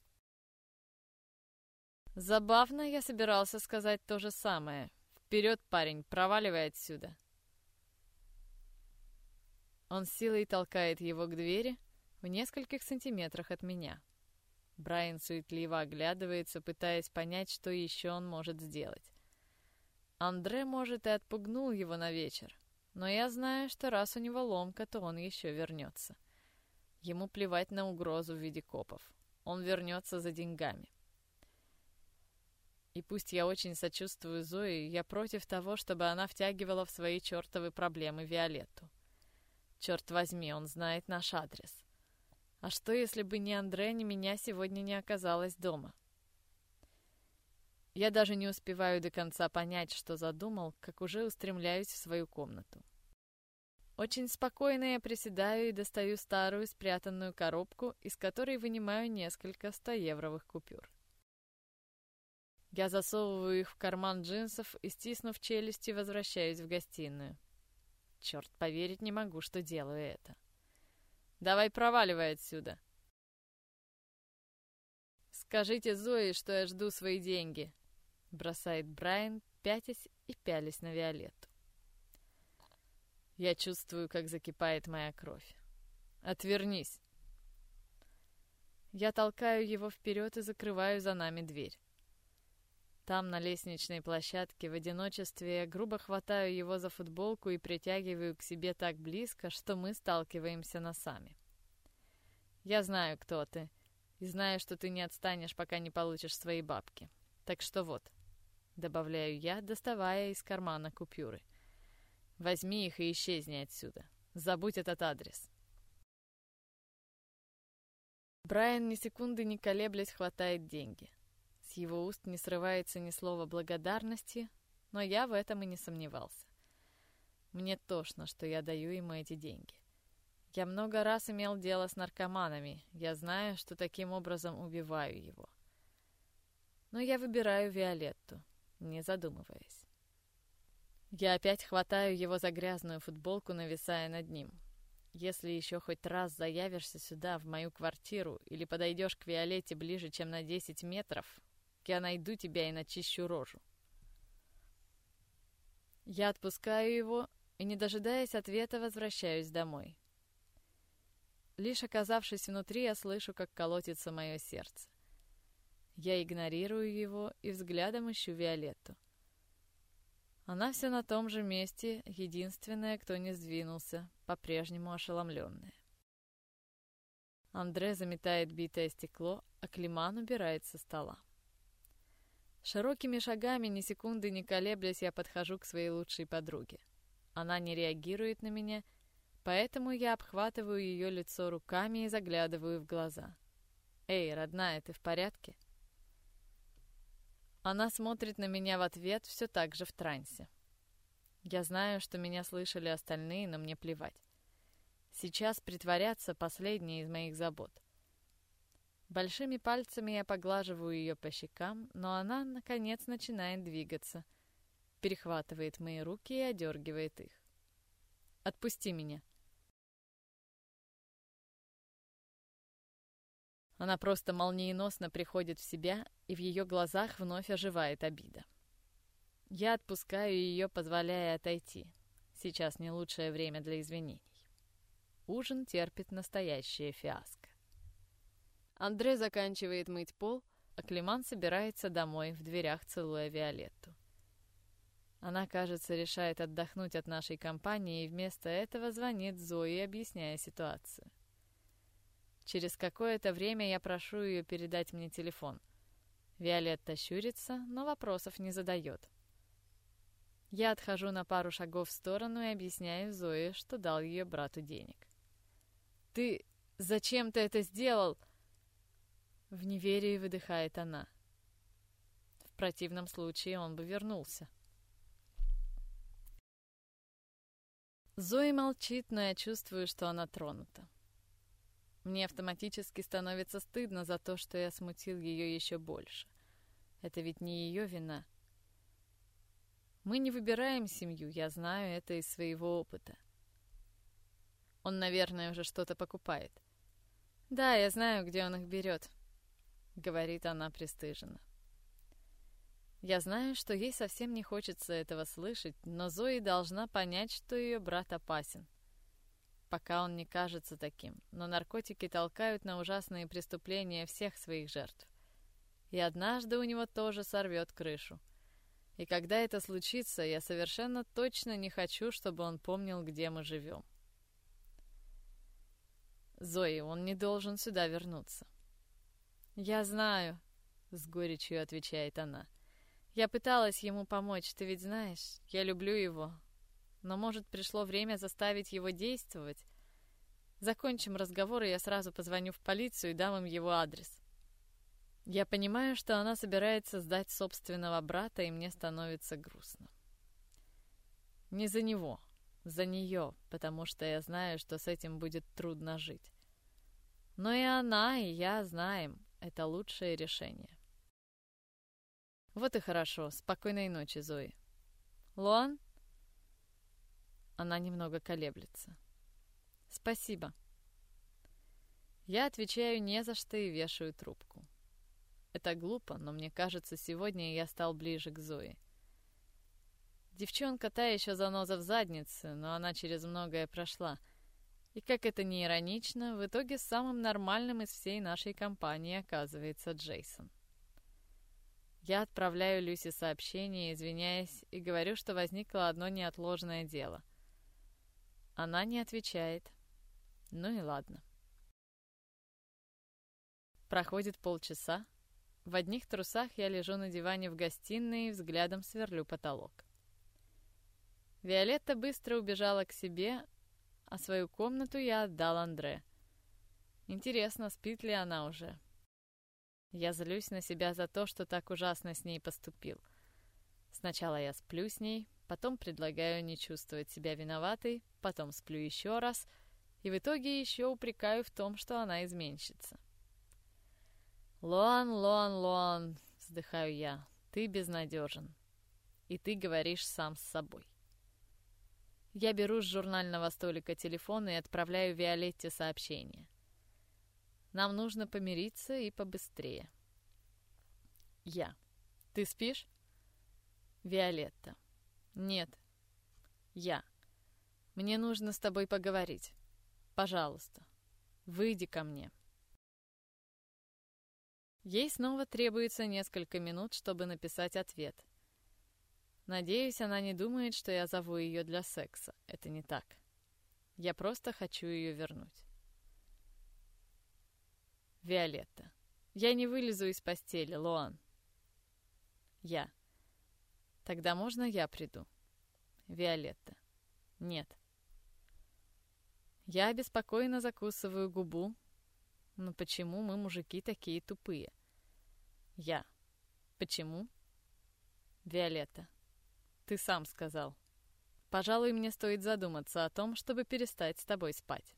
Забавно, я собирался сказать то же самое. «Вперед, парень, проваливай отсюда!» Он силой толкает его к двери в нескольких сантиметрах от меня. Брайан суетливо оглядывается, пытаясь понять, что еще он может сделать. Андре, может, и отпугнул его на вечер, но я знаю, что раз у него ломка, то он еще вернется. Ему плевать на угрозу в виде копов. Он вернется за деньгами. И пусть я очень сочувствую Зои, я против того, чтобы она втягивала в свои чертовы проблемы Виолетту. Черт возьми, он знает наш адрес. А что, если бы ни Андре, ни меня сегодня не оказалось дома? Я даже не успеваю до конца понять, что задумал, как уже устремляюсь в свою комнату. Очень спокойно я приседаю и достаю старую спрятанную коробку, из которой вынимаю несколько 100-евровых купюр. Я засовываю их в карман джинсов и, стиснув челюсти, возвращаюсь в гостиную. Черт, поверить не могу, что делаю это. «Давай проваливай отсюда!» «Скажите Зои, что я жду свои деньги!» Бросает Брайан, пятясь и пялясь на Виолетту. Я чувствую, как закипает моя кровь. «Отвернись!» Я толкаю его вперед и закрываю за нами дверь. Там, на лестничной площадке, в одиночестве я грубо хватаю его за футболку и притягиваю к себе так близко, что мы сталкиваемся носами. Я знаю, кто ты, и знаю, что ты не отстанешь, пока не получишь свои бабки. Так что вот, добавляю я, доставая из кармана купюры. Возьми их и исчезни отсюда. Забудь этот адрес. Брайан ни секунды не колеблясь хватает деньги. С его уст не срывается ни слова благодарности, но я в этом и не сомневался. Мне тошно, что я даю ему эти деньги. Я много раз имел дело с наркоманами, я знаю, что таким образом убиваю его. Но я выбираю Виолетту, не задумываясь. Я опять хватаю его за грязную футболку, нависая над ним. Если еще хоть раз заявишься сюда, в мою квартиру, или подойдешь к Виолетте ближе, чем на 10 метров, я найду тебя и начищу рожу. Я отпускаю его и, не дожидаясь ответа, возвращаюсь домой. Лишь оказавшись внутри, я слышу, как колотится мое сердце. Я игнорирую его и взглядом ищу Виолетту. Она все на том же месте, единственная, кто не сдвинулся, по-прежнему ошеломленная. Андре заметает битое стекло, а Климан убирает со стола. Широкими шагами, ни секунды не колеблясь, я подхожу к своей лучшей подруге. Она не реагирует на меня, поэтому я обхватываю ее лицо руками и заглядываю в глаза. «Эй, родная, ты в порядке?» Она смотрит на меня в ответ, все так же в трансе. Я знаю, что меня слышали остальные, но мне плевать. Сейчас притворяться последней из моих забот. Большими пальцами я поглаживаю ее по щекам, но она, наконец, начинает двигаться, перехватывает мои руки и одергивает их. «Отпусти меня!» Она просто молниеносно приходит в себя, и в ее глазах вновь оживает обида. Я отпускаю ее, позволяя отойти. Сейчас не лучшее время для извинений. Ужин терпит настоящее фиаско. Андре заканчивает мыть пол, а Климан собирается домой, в дверях целуя Виолетту. Она, кажется, решает отдохнуть от нашей компании и вместо этого звонит Зои, объясняя ситуацию. Через какое-то время я прошу ее передать мне телефон. Виолетта щурится, но вопросов не задает. Я отхожу на пару шагов в сторону и объясняю Зое, что дал ее брату денег. «Ты... зачем ты это сделал?» В неверии выдыхает она. В противном случае он бы вернулся. Зои молчит, но я чувствую, что она тронута. Мне автоматически становится стыдно за то, что я смутил ее еще больше. Это ведь не ее вина. Мы не выбираем семью, я знаю это из своего опыта. Он, наверное, уже что-то покупает. «Да, я знаю, где он их берет», — говорит она пристыженно. Я знаю, что ей совсем не хочется этого слышать, но Зои должна понять, что ее брат опасен. Пока он не кажется таким, но наркотики толкают на ужасные преступления всех своих жертв. И однажды у него тоже сорвет крышу. И когда это случится, я совершенно точно не хочу, чтобы он помнил, где мы живем. Зои, он не должен сюда вернуться. «Я знаю», — с горечью отвечает она. «Я пыталась ему помочь, ты ведь знаешь, я люблю его. Но, может, пришло время заставить его действовать? Закончим разговор, и я сразу позвоню в полицию и дам им его адрес». Я понимаю, что она собирается сдать собственного брата, и мне становится грустно. Не за него, за нее, потому что я знаю, что с этим будет трудно жить. Но и она, и я знаем, это лучшее решение. Вот и хорошо. Спокойной ночи, Зои. Луан? Она немного колеблется. Спасибо. Я отвечаю не за что и вешаю трубку. Это глупо, но мне кажется, сегодня я стал ближе к Зое. Девчонка та еще заноза в заднице, но она через многое прошла. И как это ни иронично, в итоге самым нормальным из всей нашей компании оказывается Джейсон. Я отправляю Люси сообщение, извиняясь, и говорю, что возникло одно неотложное дело. Она не отвечает. Ну и ладно. Проходит полчаса. В одних трусах я лежу на диване в гостиной и взглядом сверлю потолок. Виолетта быстро убежала к себе, а свою комнату я отдал Андре. Интересно, спит ли она уже? Я злюсь на себя за то, что так ужасно с ней поступил. Сначала я сплю с ней, потом предлагаю не чувствовать себя виноватой, потом сплю еще раз, и в итоге еще упрекаю в том, что она изменщица. «Лоан, Лоан, Лоан», — вздыхаю я, — «ты безнадежен, и ты говоришь сам с собой». Я беру с журнального столика телефон и отправляю Виолетте сообщение. Нам нужно помириться и побыстрее. Я. Ты спишь? Виолетта. Нет. Я. Мне нужно с тобой поговорить. Пожалуйста, выйди ко мне. Ей снова требуется несколько минут, чтобы написать ответ. Надеюсь, она не думает, что я зову ее для секса. Это не так. Я просто хочу ее вернуть. Виолетта. Я не вылезу из постели, Лоан. Я. Тогда можно я приду? Виолетта. Нет. Я обеспокоенно закусываю губу. Но почему мы, мужики, такие тупые? Я. Почему? Виолетта. Ты сам сказал. Пожалуй, мне стоит задуматься о том, чтобы перестать с тобой спать.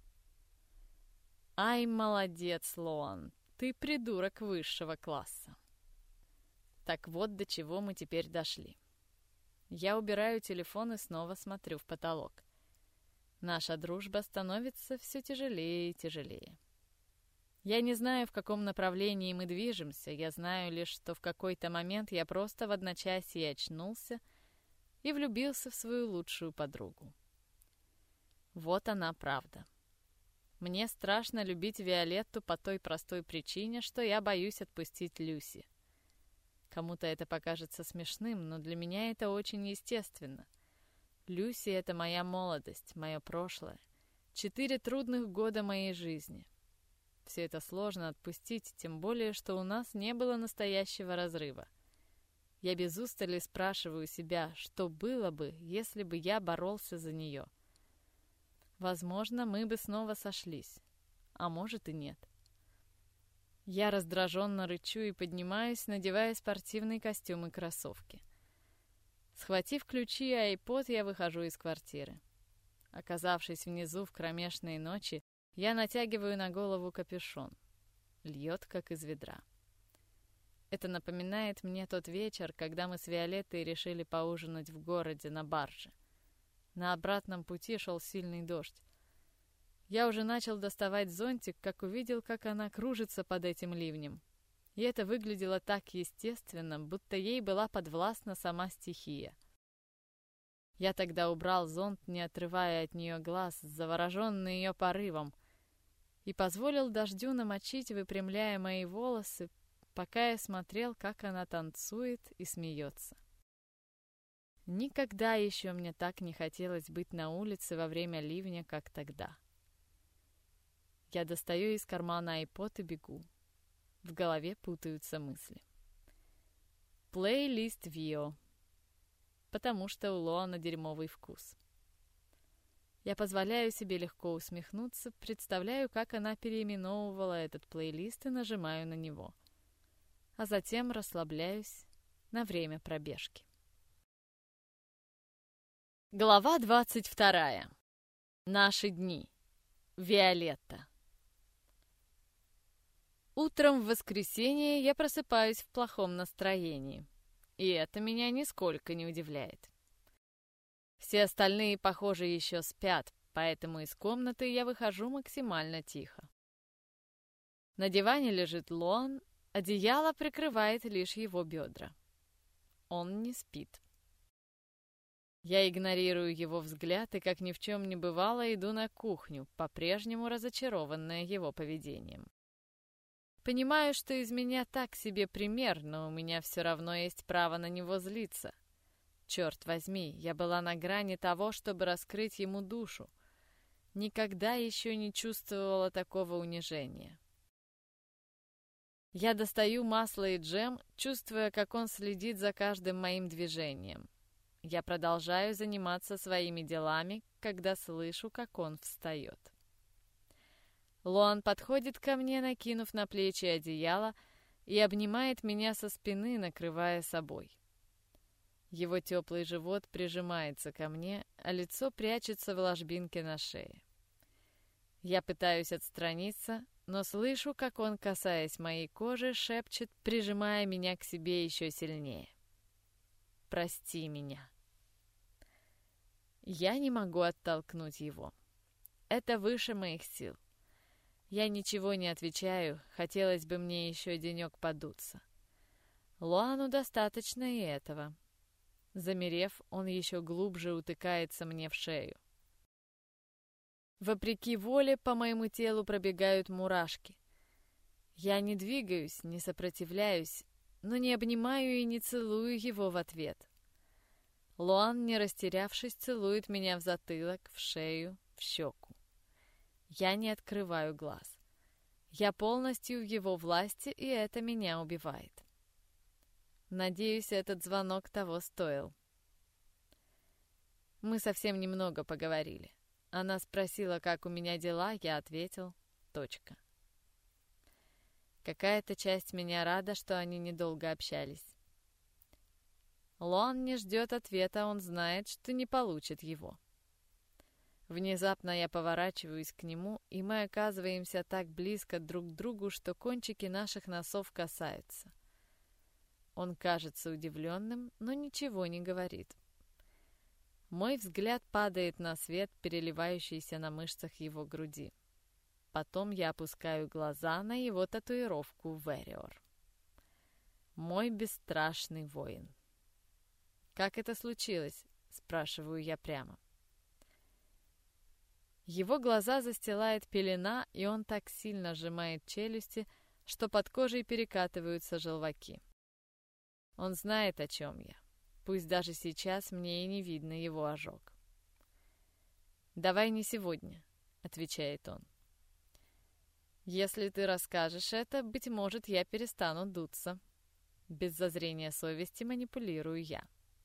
Ай, молодец, Лоан. Ты придурок высшего класса. Так вот до чего мы теперь дошли. Я убираю телефон и снова смотрю в потолок. Наша дружба становится все тяжелее и тяжелее. Я не знаю, в каком направлении мы движемся, я знаю лишь, что в какой-то момент я просто в одночасье очнулся и влюбился в свою лучшую подругу. Вот она правда. Мне страшно любить Виолетту по той простой причине, что я боюсь отпустить Люси. Кому-то это покажется смешным, но для меня это очень естественно. Люси — это моя молодость, мое прошлое. 4 трудных года моей жизни. Все это сложно отпустить, тем более, что у нас не было настоящего разрыва. Я без устали спрашиваю себя, что было бы, если бы я боролся за нее. Возможно, мы бы снова сошлись, а может и нет. Я раздраженно рычу и поднимаюсь, надевая спортивный костюм и кроссовки. Схватив ключи и айпод, я выхожу из квартиры. Оказавшись внизу в кромешной ночи, я натягиваю на голову капюшон. Льет, как из ведра. Это напоминает мне тот вечер, когда мы с Виолеттой решили поужинать в городе на барже. На обратном пути шел сильный дождь. Я уже начал доставать зонтик, как увидел, как она кружится под этим ливнем. И это выглядело так естественно, будто ей была подвластна сама стихия. Я тогда убрал зонт, не отрывая от нее глаз, завороженный ее порывом, и позволил дождю намочить, выпрямляя мои волосы, пока я смотрел, как она танцует и смеется. Никогда еще мне так не хотелось быть на улице во время ливня, как тогда. Я достаю из кармана айпод и бегу. В голове путаются мысли. Плейлист Вио. Потому что у Лоана дерьмовый вкус. Я позволяю себе легко усмехнуться, представляю, как она переименовывала этот плейлист и нажимаю на него. А затем расслабляюсь на время пробежки. Глава 22. Наши дни. Виолетта. Утром в воскресенье я просыпаюсь в плохом настроении, и это меня нисколько не удивляет. Все остальные, похоже, еще спят, поэтому из комнаты я выхожу максимально тихо. На диване лежит Лоан, одеяло прикрывает лишь его бедра. Он не спит. Я игнорирую его взгляд и, как ни в чем не бывало, иду на кухню, по-прежнему разочарованная его поведением. Понимаю, что из меня так себе пример, но у меня все равно есть право на него злиться. Черт возьми, я была на грани того, чтобы раскрыть ему душу. Никогда еще не чувствовала такого унижения. Я достаю масло и джем, чувствуя, как он следит за каждым моим движением. Я продолжаю заниматься своими делами, когда слышу, как он встает. Лоан подходит ко мне, накинув на плечи одеяло, и обнимает меня со спины, накрывая собой. Его теплый живот прижимается ко мне, а лицо прячется в ложбинке на шее. Я пытаюсь отстраниться, но слышу, как он, касаясь моей кожи, шепчет, прижимая меня к себе еще сильнее. «Прости меня». Я не могу оттолкнуть его. Это выше моих сил. Я ничего не отвечаю, хотелось бы мне еще денек подуться. Лоану достаточно и этого. Замерев, он еще глубже утыкается мне в шею. Вопреки воле по моему телу пробегают мурашки. Я не двигаюсь, не сопротивляюсь, но не обнимаю и не целую его в ответ. Лоан, не растерявшись, целует меня в затылок, в шею, в щеку. Я не открываю глаз. Я полностью в его власти, и это меня убивает. Надеюсь, этот звонок того стоил. Мы совсем немного поговорили. Она спросила, как у меня дела, я ответил. Точка. Какая-то часть меня рада, что они недолго общались. Лоан не ждет ответа, он знает, что не получит его. Внезапно я поворачиваюсь к нему, и мы оказываемся так близко друг к другу, что кончики наших носов касаются. Он кажется удивленным, но ничего не говорит. Мой взгляд падает на свет, переливающийся на мышцах его груди. Потом я опускаю глаза на его татуировку «Вэриор». Мой бесстрашный воин. «Как это случилось?» — спрашиваю я прямо. Его глаза застилает пелена, и он так сильно сжимает челюсти, что под кожей перекатываются желваки. Он знает, о чем я. Пусть даже сейчас мне и не видно его ожог. «Давай не сегодня», — отвечает он. «Если ты расскажешь это, быть может, я перестану дуться». Без зазрения совести манипулирую я.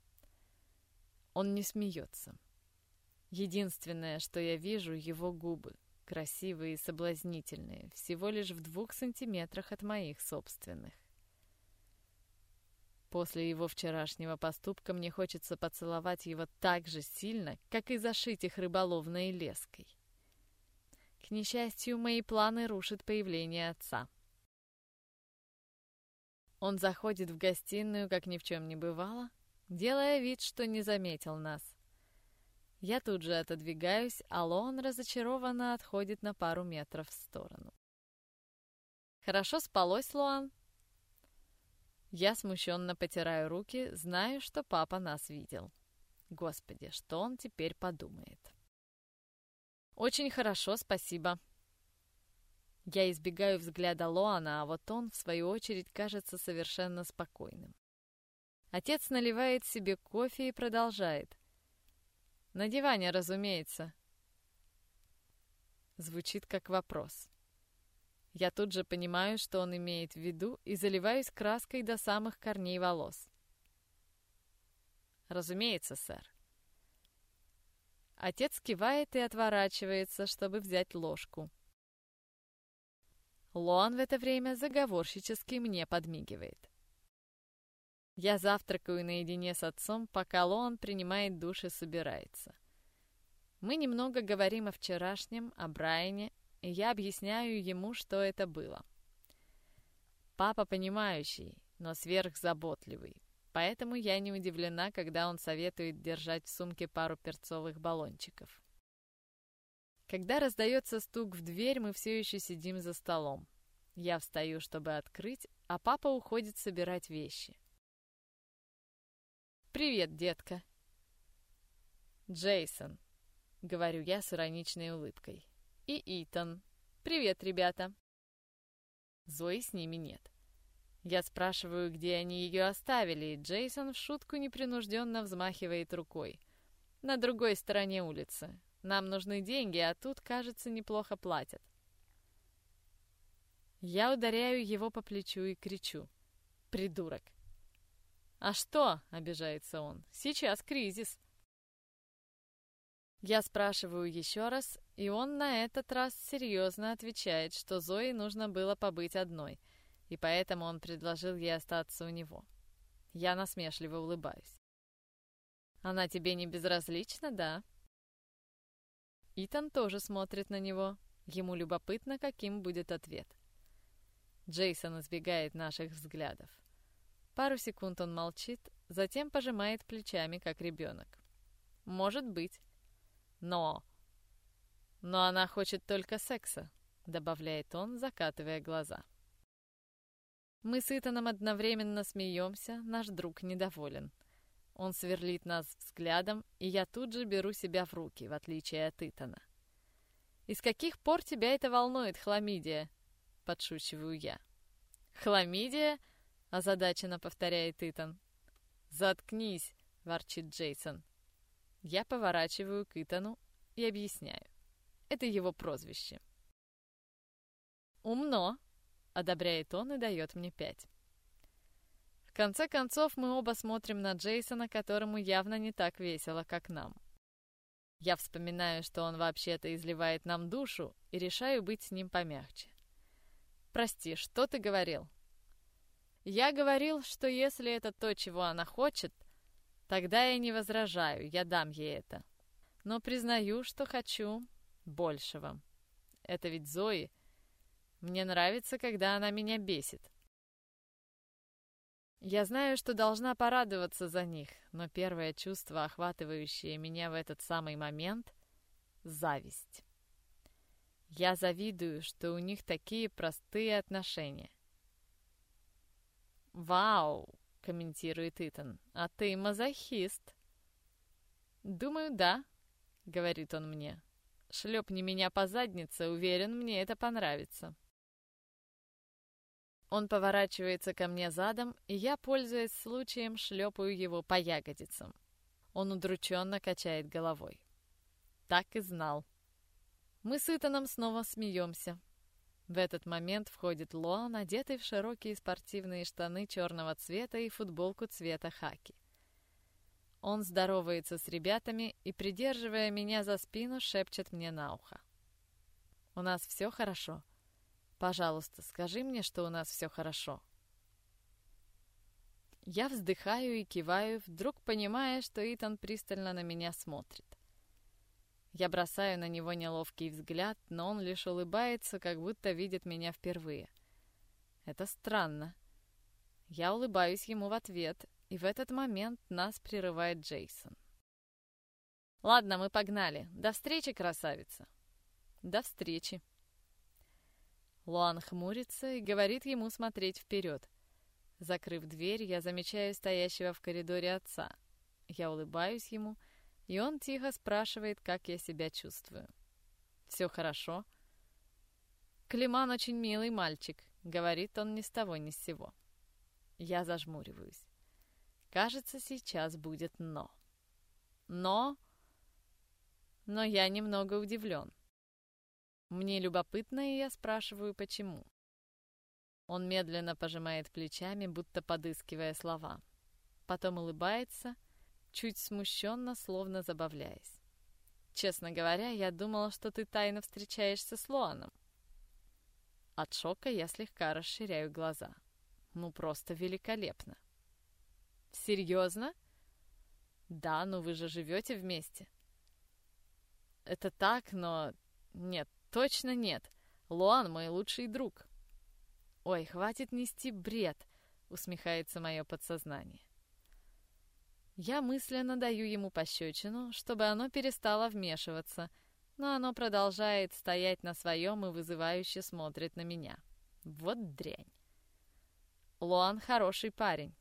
Он не смеется. Единственное, что я вижу, его губы, красивые и соблазнительные, всего лишь в 2 сантиметрах от моих собственных. После его вчерашнего поступка мне хочется поцеловать его так же сильно, как и зашить их рыболовной леской. К несчастью, мои планы рушит появление отца. Он заходит в гостиную, как ни в чем не бывало, делая вид, что не заметил нас. Я тут же отодвигаюсь, а Лоан разочарованно отходит на пару метров в сторону. «Хорошо спалось, Лоан?» Я смущенно потираю руки, знаю, что папа нас видел. Господи, что он теперь подумает? «Очень хорошо, спасибо». Я избегаю взгляда Лоана, а вот он, в свою очередь, кажется совершенно спокойным. Отец наливает себе кофе и продолжает. «На диване, разумеется». Звучит как вопрос. Я тут же понимаю, что он имеет в виду, и заливаюсь краской до самых корней волос. «Разумеется, сэр». Отец кивает и отворачивается, чтобы взять ложку. Лоан в это время заговорщически мне подмигивает. Я завтракаю наедине с отцом, пока Лоан принимает душ и собирается. Мы немного говорим о вчерашнем, о Брайане, и я объясняю ему, что это было. Папа понимающий, но сверхзаботливый, поэтому я не удивлена, когда он советует держать в сумке пару перцовых баллончиков. Когда раздается стук в дверь, мы все еще сидим за столом. Я встаю, чтобы открыть, а папа уходит собирать вещи. «Привет, детка!» «Джейсон», — говорю я с ироничной улыбкой. «И Итан. Привет, ребята!» Зои с ними нет. Я спрашиваю, где они ее оставили, и Джейсон в шутку непринужденно взмахивает рукой. На другой стороне улицы. Нам нужны деньги, а тут, кажется, неплохо платят. Я ударяю его по плечу и кричу: «Придурок!» «А что?» — обижается он. «Сейчас кризис». Я спрашиваю еще раз, и он на этот раз серьезно отвечает, что Зои нужно было побыть одной, и поэтому он предложил ей остаться у него. Я насмешливо улыбаюсь. «Она тебе не безразлична, да?» Итан тоже смотрит на него. Ему любопытно, каким будет ответ. Джейсон избегает наших взглядов. Пару секунд он молчит, затем пожимает плечами, как ребенок. «Может быть. Но она хочет только секса», — добавляет он, закатывая глаза. Мы с Итаном одновременно смеемся, наш друг недоволен. Он сверлит нас взглядом, и я тут же беру себя в руки, в отличие от Итана. «И с каких пор тебя это волнует, хламидия?» — подшучиваю я. «Хламидия?» — озадаченно повторяет Итан. «Заткнись!» — ворчит Джейсон. Я поворачиваю к Итану и объясняю. Это его прозвище. «Умно!» — одобряет он и дает мне 5. В конце концов, мы оба смотрим на Джейсона, которому явно не так весело, как нам. Я вспоминаю, что он вообще-то изливает нам душу, и решаю быть с ним помягче. «Прости, что ты говорил?» «Я говорил, что если это то, чего она хочет, тогда я не возражаю, я дам ей это. Но признаю, что хочу большего. Это ведь Зои. Мне нравится, когда она меня бесит. Я знаю, что должна порадоваться за них, но первое чувство, охватывающее меня в этот самый момент — зависть. Я завидую, что у них такие простые отношения. «Вау!» — комментирует Итан. «А ты мазохист!» «Думаю, да», — говорит он мне. «Шлепни меня по заднице, уверен, мне это понравится». Он поворачивается ко мне задом, и я, пользуясь случаем, шлепаю его по ягодицам. Он удрученно качает головой. Так и знал. Мы с Итаном снова смеемся. В этот момент входит Лоан, одетый в широкие спортивные штаны черного цвета и футболку цвета хаки. Он здоровается с ребятами и, придерживая меня за спину, шепчет мне на ухо. «У нас все хорошо. Пожалуйста, скажи мне, что у нас все хорошо». Я вздыхаю и киваю, вдруг понимая, что Итан пристально на меня смотрит. Я бросаю на него неловкий взгляд, но он лишь улыбается, как будто видит меня впервые. Это странно. Я улыбаюсь ему в ответ, и в этот момент нас прерывает Джейсон. «Ладно, мы погнали. До встречи, красавица!» «До встречи!» Лоан хмурится и говорит ему смотреть вперед. Закрыв дверь, я замечаю стоящего в коридоре отца. Я улыбаюсь ему, и он тихо спрашивает, как я себя чувствую. «Все хорошо?» «Климан очень милый мальчик», — говорит он ни с того ни с сего. Я зажмуриваюсь. Кажется, сейчас будет «но». Но я немного удивлен. Мне любопытно, и я спрашиваю, почему. Он медленно пожимает плечами, будто подыскивая слова. Потом улыбается, чуть смущенно, словно забавляясь. «Честно говоря, я думала, что ты тайно встречаешься с Лоаном». От шока я слегка расширяю глаза. Ну, просто великолепно. «Серьезно?» «Да, ну вы же живете вместе». «Это так, но...» «Нет, точно нет. Лоан мой лучший друг». «Ой, хватит нести бред», — усмехается мое подсознание. Я мысленно даю ему пощечину, чтобы оно перестало вмешиваться, но оно продолжает стоять на своем и вызывающе смотрит на меня. Вот дрянь. Лоан хороший парень.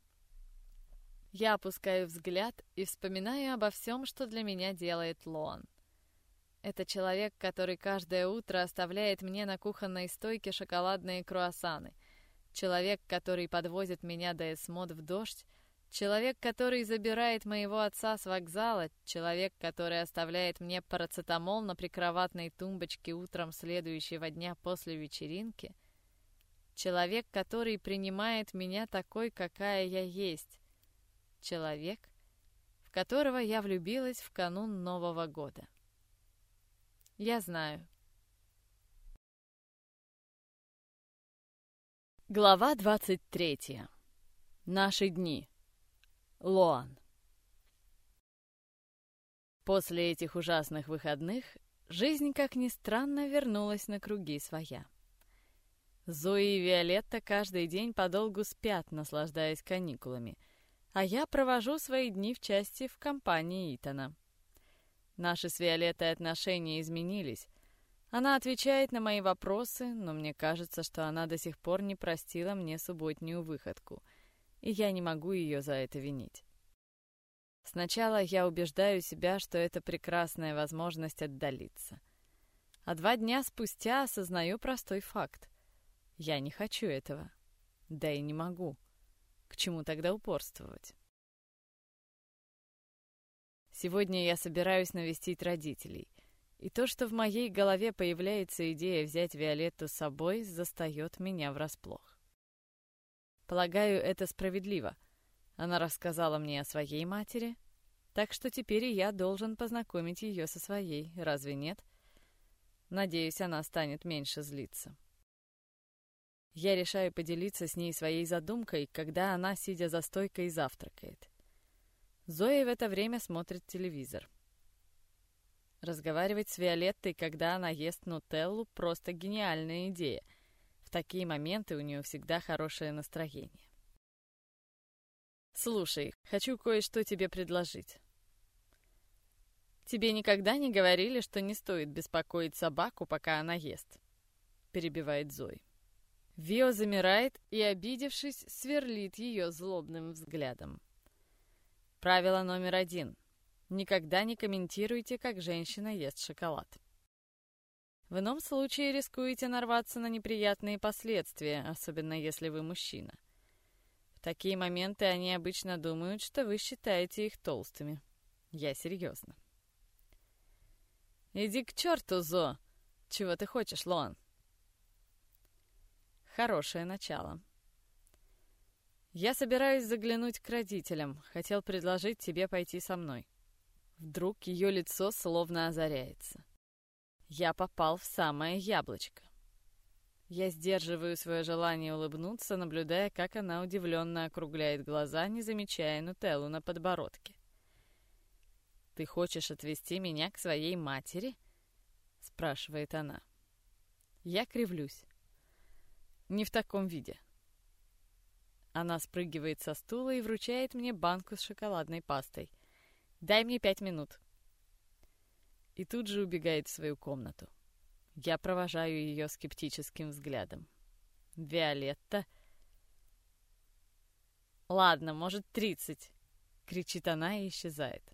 Я опускаю взгляд и вспоминаю обо всем, что для меня делает Лоан. Это человек, который каждое утро оставляет мне на кухонной стойке шоколадные круассаны. Человек, который подвозит меня до Эсмод в дождь. Человек, который забирает моего отца с вокзала. Человек, который оставляет мне парацетамол на прикроватной тумбочке утром следующего дня после вечеринки. Человек, который принимает меня такой, какая я есть. Человек, в которого я влюбилась в канун Нового года. Я знаю. Глава 23. Наши дни. Лоан. После этих ужасных выходных жизнь, как ни странно, вернулась на круги своя. Зои и Виолетта каждый день подолгу спят, наслаждаясь каникулами, а я провожу свои дни в части в компании Итана. Наши с Виолеттой отношения изменились. Она отвечает на мои вопросы, но мне кажется, что она до сих пор не простила мне субботнюю выходку, и я не могу ее за это винить. Сначала я убеждаю себя, что это прекрасная возможность отдалиться. А 2 дня спустя осознаю простой факт. Я не хочу этого. Да и не могу. К чему тогда упорствовать? Сегодня я собираюсь навестить родителей, и то, что в моей голове появляется идея взять Виолетту с собой, застает меня врасплох. Полагаю, это справедливо. Она рассказала мне о своей матери, так что теперь и я должен познакомить ее со своей, разве нет? Надеюсь, она станет меньше злиться. Я решаю поделиться с ней своей задумкой, когда она, сидя за стойкой, завтракает. Зоя в это время смотрит телевизор. Разговаривать с Виолеттой, когда она ест нутеллу, просто гениальная идея. В такие моменты у нее всегда хорошее настроение. «Слушай, хочу кое-что тебе предложить. Тебе никогда не говорили, что не стоит беспокоить собаку, пока она ест?» Перебивает Зои. Вио замирает и, обидевшись, сверлит ее злобным взглядом. Правило номер 1. Никогда не комментируйте, как женщина ест шоколад. В ином случае рискуете нарваться на неприятные последствия, особенно если вы мужчина. В такие моменты они обычно думают, что вы считаете их толстыми. Я серьезно. «Иди к черту, Зо! Чего ты хочешь, Лоан?» Хорошее начало. «Я собираюсь заглянуть к родителям. Хотел предложить тебе пойти со мной». Вдруг ее лицо словно озаряется. Я попал в самое яблочко. Я сдерживаю свое желание улыбнуться, наблюдая, как она удивленно округляет глаза, не замечая нутеллу на подбородке. «Ты хочешь отвезти меня к своей матери?» — спрашивает она. Я кривлюсь. «Не в таком виде». Она спрыгивает со стула и вручает мне банку с шоколадной пастой. «Дай мне 5 минут». И тут же убегает в свою комнату. Я провожаю ее скептическим взглядом. «Виолетта...» «Ладно, может, 30», — кричит она и исчезает.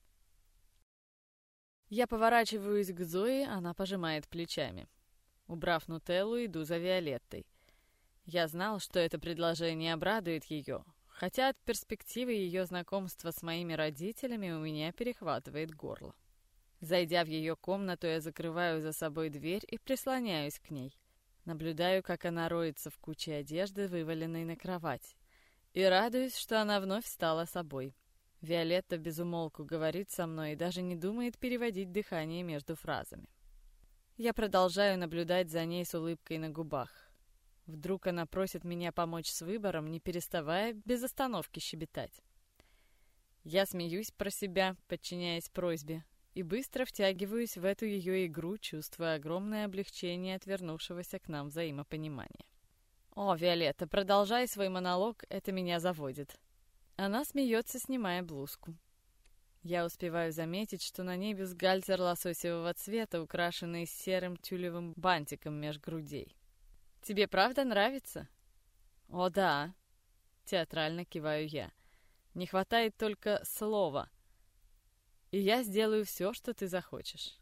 Я поворачиваюсь к Зое, она пожимает плечами. Убрав нутеллу, иду за Виолеттой. Я знал, что это предложение обрадует ее, хотя от перспективы ее знакомства с моими родителями у меня перехватывает горло. Зайдя в ее комнату, я закрываю за собой дверь и прислоняюсь к ней. Наблюдаю, как она роется в куче одежды, вываленной на кровать, и радуюсь, что она вновь стала собой. Виолетта безумолку говорит со мной и даже не думает переводить дыхание между фразами. Я продолжаю наблюдать за ней с улыбкой на губах. Вдруг она просит меня помочь с выбором, не переставая без остановки щебетать. Я смеюсь про себя, подчиняясь просьбе, и быстро втягиваюсь в эту ее игру, чувствуя огромное облегчение от вернувшегося к нам взаимопонимания. «О, Виолетта, продолжай свой монолог, это меня заводит». Она смеется, снимая блузку. Я успеваю заметить, что на ней бюстгальтер лососевого цвета, украшенный серым тюлевым бантиком меж грудей. «Тебе правда нравится?» «О, да», — театрально киваю я. «Не хватает только слова. И я сделаю все, что ты захочешь».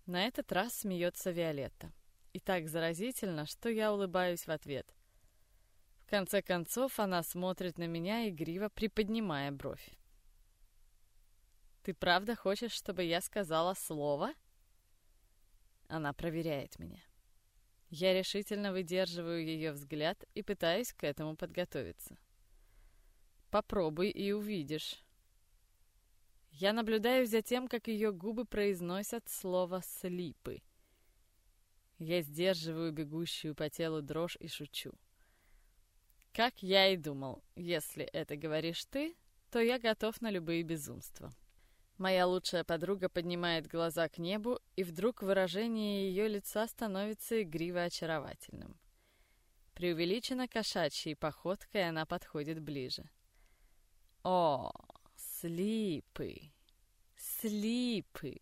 На этот раз смеется Виолетта. И так заразительно, что я улыбаюсь в ответ. В конце концов, она смотрит на меня, игриво приподнимая бровь. «Ты правда хочешь, чтобы я сказала слово?» Она проверяет меня. Я решительно выдерживаю ее взгляд и пытаюсь к этому подготовиться. «Попробуй и увидишь». Я наблюдаю за тем, как ее губы произносят слово «слипы». Я сдерживаю бегущую по телу дрожь и шучу. Как я и думал, если это говоришь ты, то я готов на любые безумства. Моя лучшая подруга поднимает глаза к небу, и вдруг выражение ее лица становится игриво очаровательным. Преувеличенно кошачьей походкой она подходит ближе. «О, слипы! Слипы!»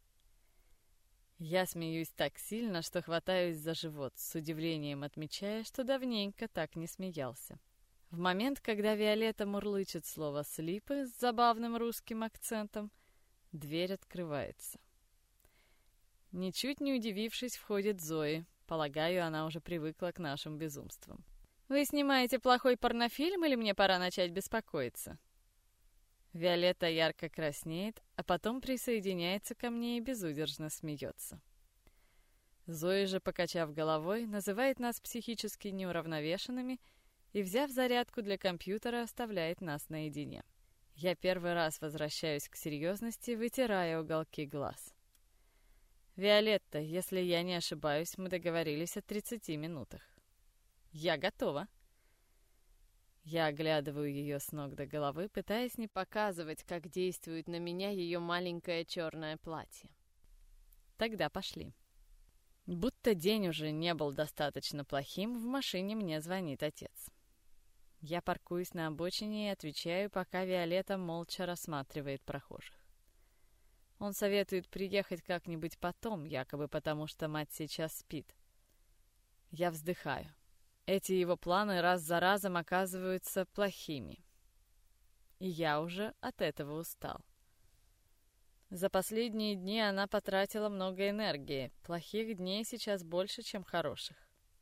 Я смеюсь так сильно, что хватаюсь за живот, с удивлением отмечая, что давненько так не смеялся. В момент, когда Виолетта мурлычет слово «слипы» с забавным русским акцентом, дверь открывается. Ничуть не удивившись, входит Зои. Полагаю, она уже привыкла к нашим безумствам. «Вы снимаете плохой порнофильм или мне пора начать беспокоиться?» Виолетта ярко краснеет, а потом присоединяется ко мне и безудержно смеется. Зои же, покачав головой, называет нас психически неуравновешенными и, взяв зарядку для компьютера, оставляет нас наедине. Я первый раз возвращаюсь к серьезности, вытирая уголки глаз. «Виолетта, если я не ошибаюсь, мы договорились о 30 минутах». «Я готова». Я оглядываю ее с ног до головы, пытаясь не показывать, как действует на меня ее маленькое черное платье. Тогда пошли. Будто день уже не был достаточно плохим, в машине мне звонит отец. Я паркуюсь на обочине и отвечаю, пока Виолетта молча рассматривает прохожих. Он советует приехать как-нибудь потом, якобы потому, что мать сейчас спит. Я вздыхаю. Эти его планы раз за разом оказываются плохими. И я уже от этого устал. За последние дни она потратила много энергии. Плохих дней сейчас больше, чем хороших.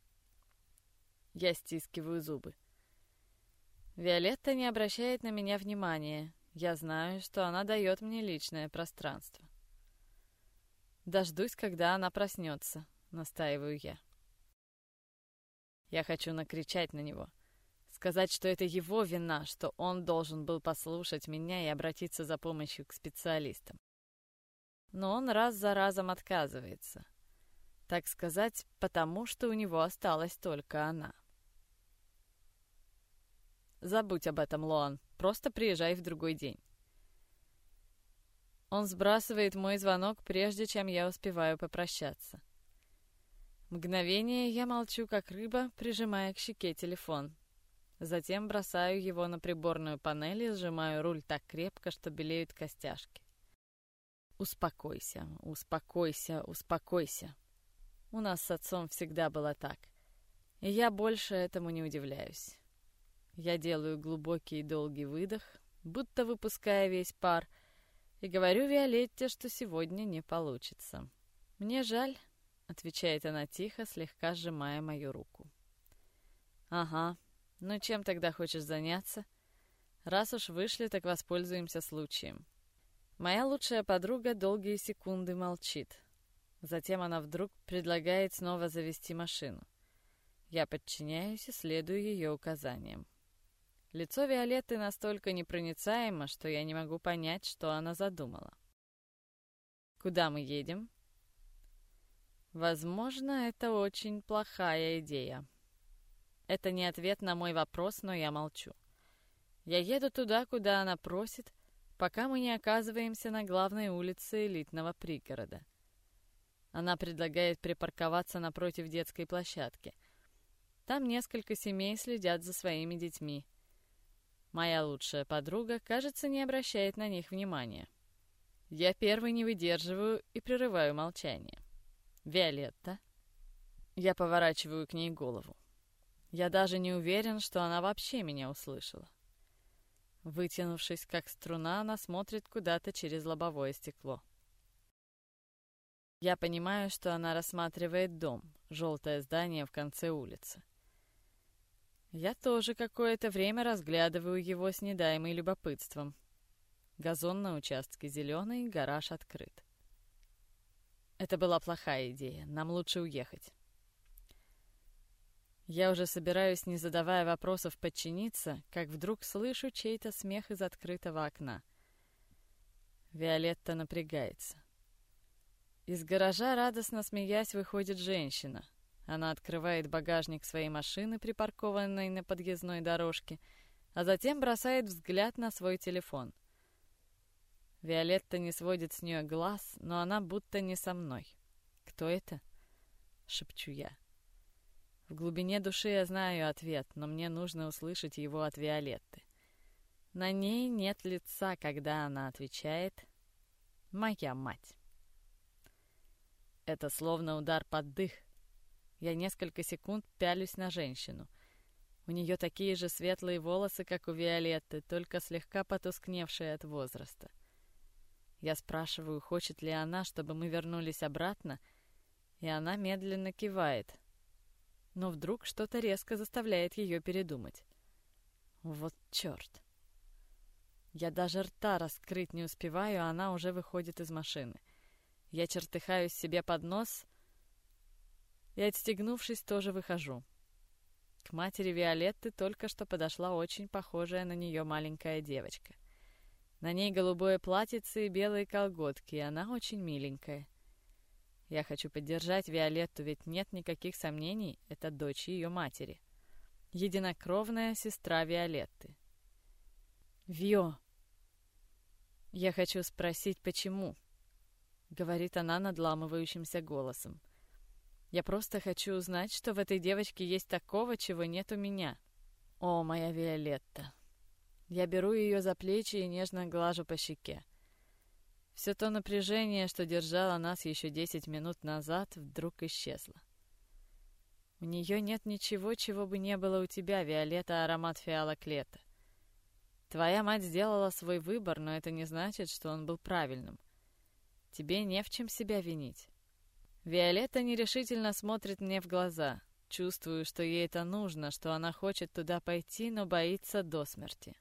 Я стискиваю зубы. Виолетта не обращает на меня внимания. Я знаю, что она дает мне личное пространство. Дождусь, когда она проснется, настаиваю я. Я хочу накричать на него. Сказать, что это его вина, что он должен был послушать меня и обратиться за помощью к специалистам. Но он раз за разом отказывается. Так сказать, потому что у него осталась только она. Забудь об этом, Лоан. Просто приезжай в другой день. Он сбрасывает мой звонок, прежде чем я успеваю попрощаться. Мгновение я молчу, как рыба, прижимая к щеке телефон. Затем бросаю его на приборную панель и сжимаю руль так крепко, что белеют костяшки. Успокойся, успокойся, успокойся. У нас с отцом всегда было так. И я больше этому не удивляюсь. Я делаю глубокий и долгий выдох, будто выпуская весь пар, и говорю Виолетте, что сегодня не получится. «Мне жаль», — отвечает она тихо, слегка сжимая мою руку. «Ага, ну чем тогда хочешь заняться? Раз уж вышли, так воспользуемся случаем». Моя лучшая подруга долгие секунды молчит. Затем она вдруг предлагает снова завести машину. Я подчиняюсь и следую ее указаниям. Лицо Виолетты настолько непроницаемо, что я не могу понять, что она задумала. «Куда мы едем?» Возможно, это очень плохая идея. Это не ответ на мой вопрос, но я молчу. Я еду туда, куда она просит, пока мы не оказываемся на главной улице элитного пригорода. Она предлагает припарковаться напротив детской площадки. Там несколько семей следят за своими детьми. Моя лучшая подруга, кажется, не обращает на них внимания. Я первый не выдерживаю и прерываю молчание. «Виолетта». Я поворачиваю к ней голову. Я даже не уверен, что она вообще меня услышала. Вытянувшись, как струна, она смотрит куда-то через лобовое стекло. Я понимаю, что она рассматривает дом, желтое здание в конце улицы. Я тоже какое-то время разглядываю его с недаемым любопытством. Газон на участке зеленый, гараж открыт. Это была плохая идея, нам лучше уехать. Я уже собираюсь, не задавая вопросов, подчиниться, как вдруг слышу чей-то смех из открытого окна. Виолетта напрягается. Из гаража, радостно смеясь, выходит женщина. Она открывает багажник своей машины, припаркованной на подъездной дорожке, а затем бросает взгляд на свой телефон. Виолетта не сводит с нее глаз, но она будто не со мной. «Кто это?» — шепчу я. В глубине души я знаю ответ, но мне нужно услышать его от Виолетты. На ней нет лица, когда она отвечает «Моя мать». Это словно удар под дых. Я несколько секунд пялюсь на женщину. У нее такие же светлые волосы, как у Виолетты, только слегка потускневшие от возраста. Я спрашиваю, хочет ли она, чтобы мы вернулись обратно, и она медленно кивает. Но вдруг что-то резко заставляет ее передумать. Вот черт. Я даже рта раскрыть не успеваю, а она уже выходит из машины. Я чертыхаюсь себе под нос и, отстегнувшись, тоже выхожу. К матери Виолетты только что подошла очень похожая на нее маленькая девочка. На ней голубое платьице и белые колготки, и она очень миленькая. Я хочу поддержать Виолетту, ведь нет никаких сомнений, это дочь ее матери. Единокровная сестра Виолетты. «Вио!» «Я хочу спросить, почему?» — говорит она надламывающимся голосом. «Я просто хочу узнать, что в этой девочке есть такого, чего нет у меня. О, моя Виолетта!» Я беру ее за плечи и нежно глажу по щеке. Все то напряжение, что держало нас еще 10 минут назад, вдруг исчезло. У нее нет ничего, чего бы не было у тебя, Виолетта, аромат фиалок-лета. Твоя мать сделала свой выбор, но это не значит, что он был правильным. Тебе не в чем себя винить. Виолетта нерешительно смотрит мне в глаза. Чувствую, что ей это нужно, что она хочет туда пойти, но боится до смерти.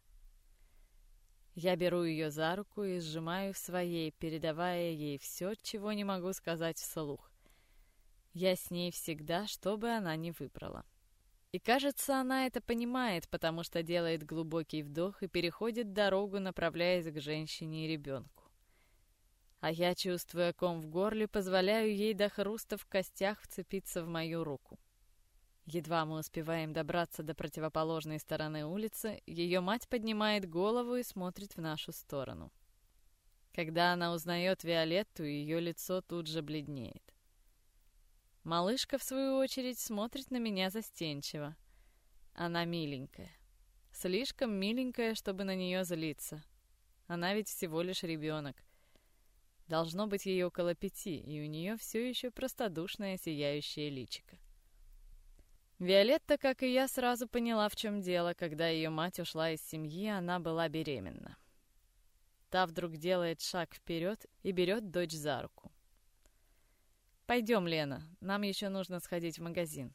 Я беру ее за руку и сжимаю в своей, передавая ей все, чего не могу сказать вслух. Я с ней всегда, что бы она ни выбрала. И кажется, она это понимает, потому что делает глубокий вдох и переходит дорогу, направляясь к женщине и ребенку. А я, чувствуя ком в горле, позволяю ей до хруста в костях вцепиться в мою руку. Едва мы успеваем добраться до противоположной стороны улицы, ее мать поднимает голову и смотрит в нашу сторону. Когда она узнает Виолетту, ее лицо тут же бледнеет. Малышка, в свою очередь, смотрит на меня застенчиво. Она миленькая. Слишком миленькая, чтобы на нее злиться. Она ведь всего лишь ребенок. Должно быть ей около 5, и у нее все еще простодушное сияющее личико. Виолетта, как и я, сразу поняла, в чем дело. Когда ее мать ушла из семьи, она была беременна. Та вдруг делает шаг вперед и берет дочь за руку. «Пойдем, Лена, нам еще нужно сходить в магазин».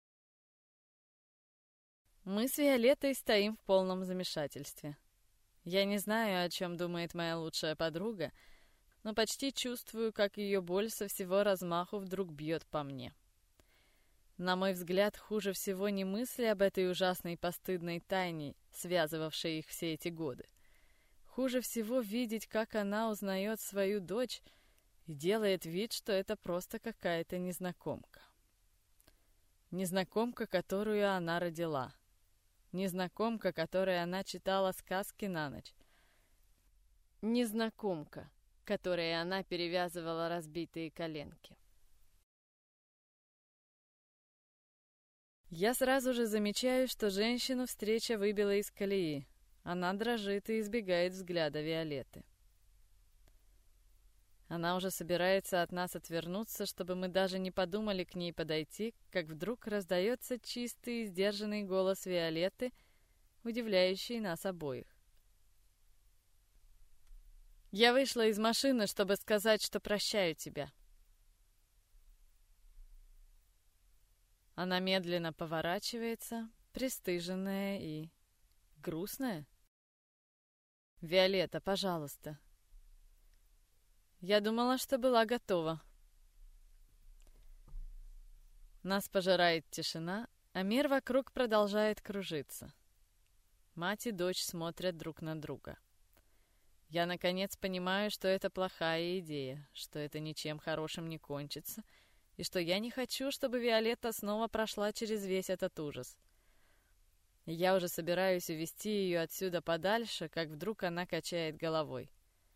Мы с Виолеттой стоим в полном замешательстве. Я не знаю, о чем думает моя лучшая подруга, но почти чувствую, как ее боль со всего размаху вдруг бьет по мне. На мой взгляд, хуже всего не мысли об этой ужасной постыдной тайне, связывавшей их все эти годы. Хуже всего видеть, как она узнает свою дочь и делает вид, что это просто какая-то незнакомка. Незнакомка, которую она родила. Незнакомка, которой она читала сказки на ночь. Незнакомка, которой она перевязывала разбитые коленки. Я сразу же замечаю, что женщину встреча выбила из колеи. Она дрожит и избегает взгляда Виолетты. Она уже собирается от нас отвернуться, чтобы мы даже не подумали к ней подойти, как вдруг раздается чистый и сдержанный голос Виолетты, удивляющий нас обоих. «Я вышла из машины, чтобы сказать, что прощаю тебя». Она медленно поворачивается, пристыженная и грустная. «Виолетта, пожалуйста». Я думала, что была готова. Нас пожирает тишина, а мир вокруг продолжает кружиться. Мать и дочь смотрят друг на друга. Я, наконец, понимаю, что это плохая идея, что это ничем хорошим не кончится, и что я не хочу, чтобы Виолетта снова прошла через весь этот ужас. Я уже собираюсь увести ее отсюда подальше, как вдруг она качает головой.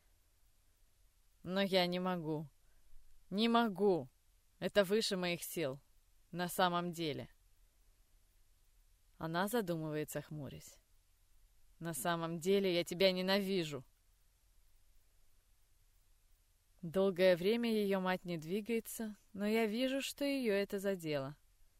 Но я не могу. Не могу. Это выше моих сил. На самом деле. Она задумывается, хмурясь. На самом деле я тебя ненавижу. Долгое время ее мать не двигается, но я вижу, что ее это задело.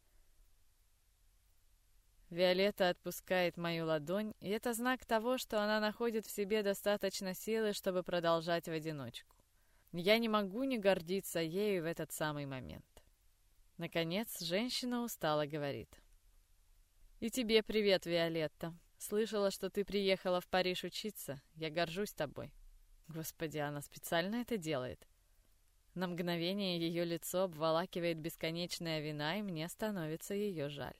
Виолетта отпускает мою ладонь, и это знак того, что она находит в себе достаточно силы, чтобы продолжать в одиночку. Я не могу не гордиться ею в этот самый момент. Наконец, женщина устало говорит. «И тебе привет, Виолетта. Слышала, что ты приехала в Париж учиться. Я горжусь тобой». Господи, она специально это делает. На мгновение ее лицо обволакивает бесконечная вина, и мне становится ее жаль.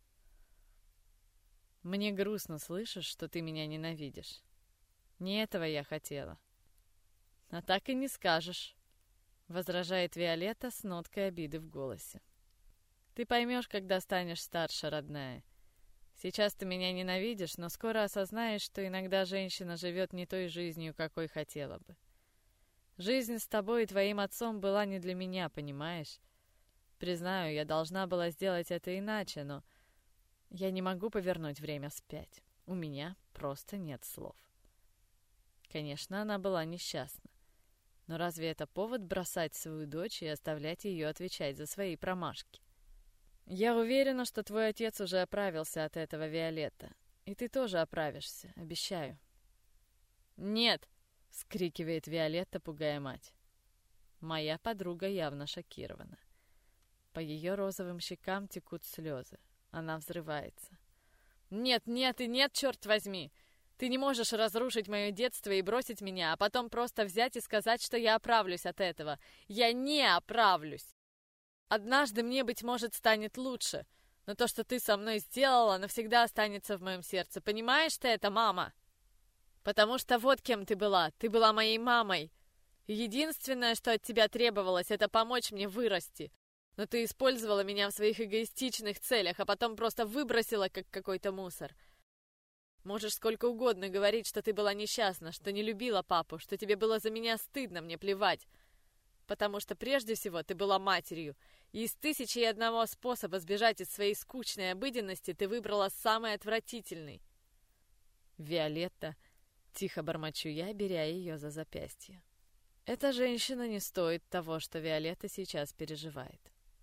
Мне грустно, слышишь, что ты меня ненавидишь. Не этого я хотела. А так и не скажешь, возражает Виолетта с ноткой обиды в голосе. Ты поймешь, когда станешь старше, родная. Сейчас ты меня ненавидишь, но скоро осознаешь, что иногда женщина живет не той жизнью, какой хотела бы. Жизнь с тобой и твоим отцом была не для меня, понимаешь? Признаю, я должна была сделать это иначе, но я не могу повернуть время вспять. У меня просто нет слов. Конечно, она была несчастна. Но разве это повод бросать свою дочь и оставлять ее отвечать за свои промашки? Я уверена, что твой отец уже оправился от этого, Виолетта. И ты тоже оправишься, обещаю. «Нет!» — вскрикивает Виолетта, пугая мать. Моя подруга явно шокирована. По ее розовым щекам текут слезы. Она взрывается. «Нет, нет и нет, черт возьми! Ты не можешь разрушить мое детство и бросить меня, а потом просто взять и сказать, что я оправлюсь от этого. Я не оправлюсь! Однажды мне, быть может, станет лучше, но то, что ты со мной сделала, навсегда останется в моем сердце. Понимаешь ты это, мама? Потому что вот кем ты была. Ты была моей мамой. И единственное, что от тебя требовалось, это помочь мне вырасти. Но ты использовала меня в своих эгоистичных целях, а потом просто выбросила, как какой-то мусор. Можешь сколько угодно говорить, что ты была несчастна, что не любила папу, что тебе было за меня стыдно, мне плевать. Потому что прежде всего ты была матерью, и из 1001 способа сбежать из своей скучной обыденности ты выбрала самый отвратительный. Виолетта, тихо бормочу я, беря ее за запястье. Эта женщина не стоит того, что Виолетта сейчас переживает.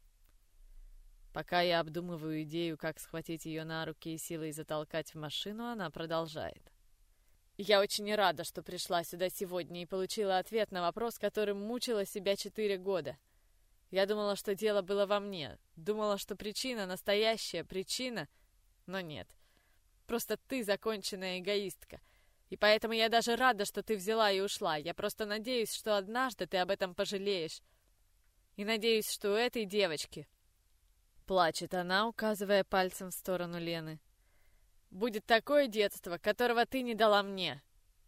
Пока я обдумываю идею, как схватить ее на руки и силой затолкать в машину, она продолжает. Я очень рада, что пришла сюда сегодня и получила ответ на вопрос, которым мучила себя 4 года. Я думала, что дело было во мне. Думала, что причина, настоящая причина, но нет. Просто ты законченная эгоистка. И поэтому я даже рада, что ты взяла и ушла. Я просто надеюсь, что однажды ты об этом пожалеешь. И надеюсь, что у этой девочки... Плачет она, указывая пальцем в сторону Лены. Будет такое детство, которого ты не дала мне.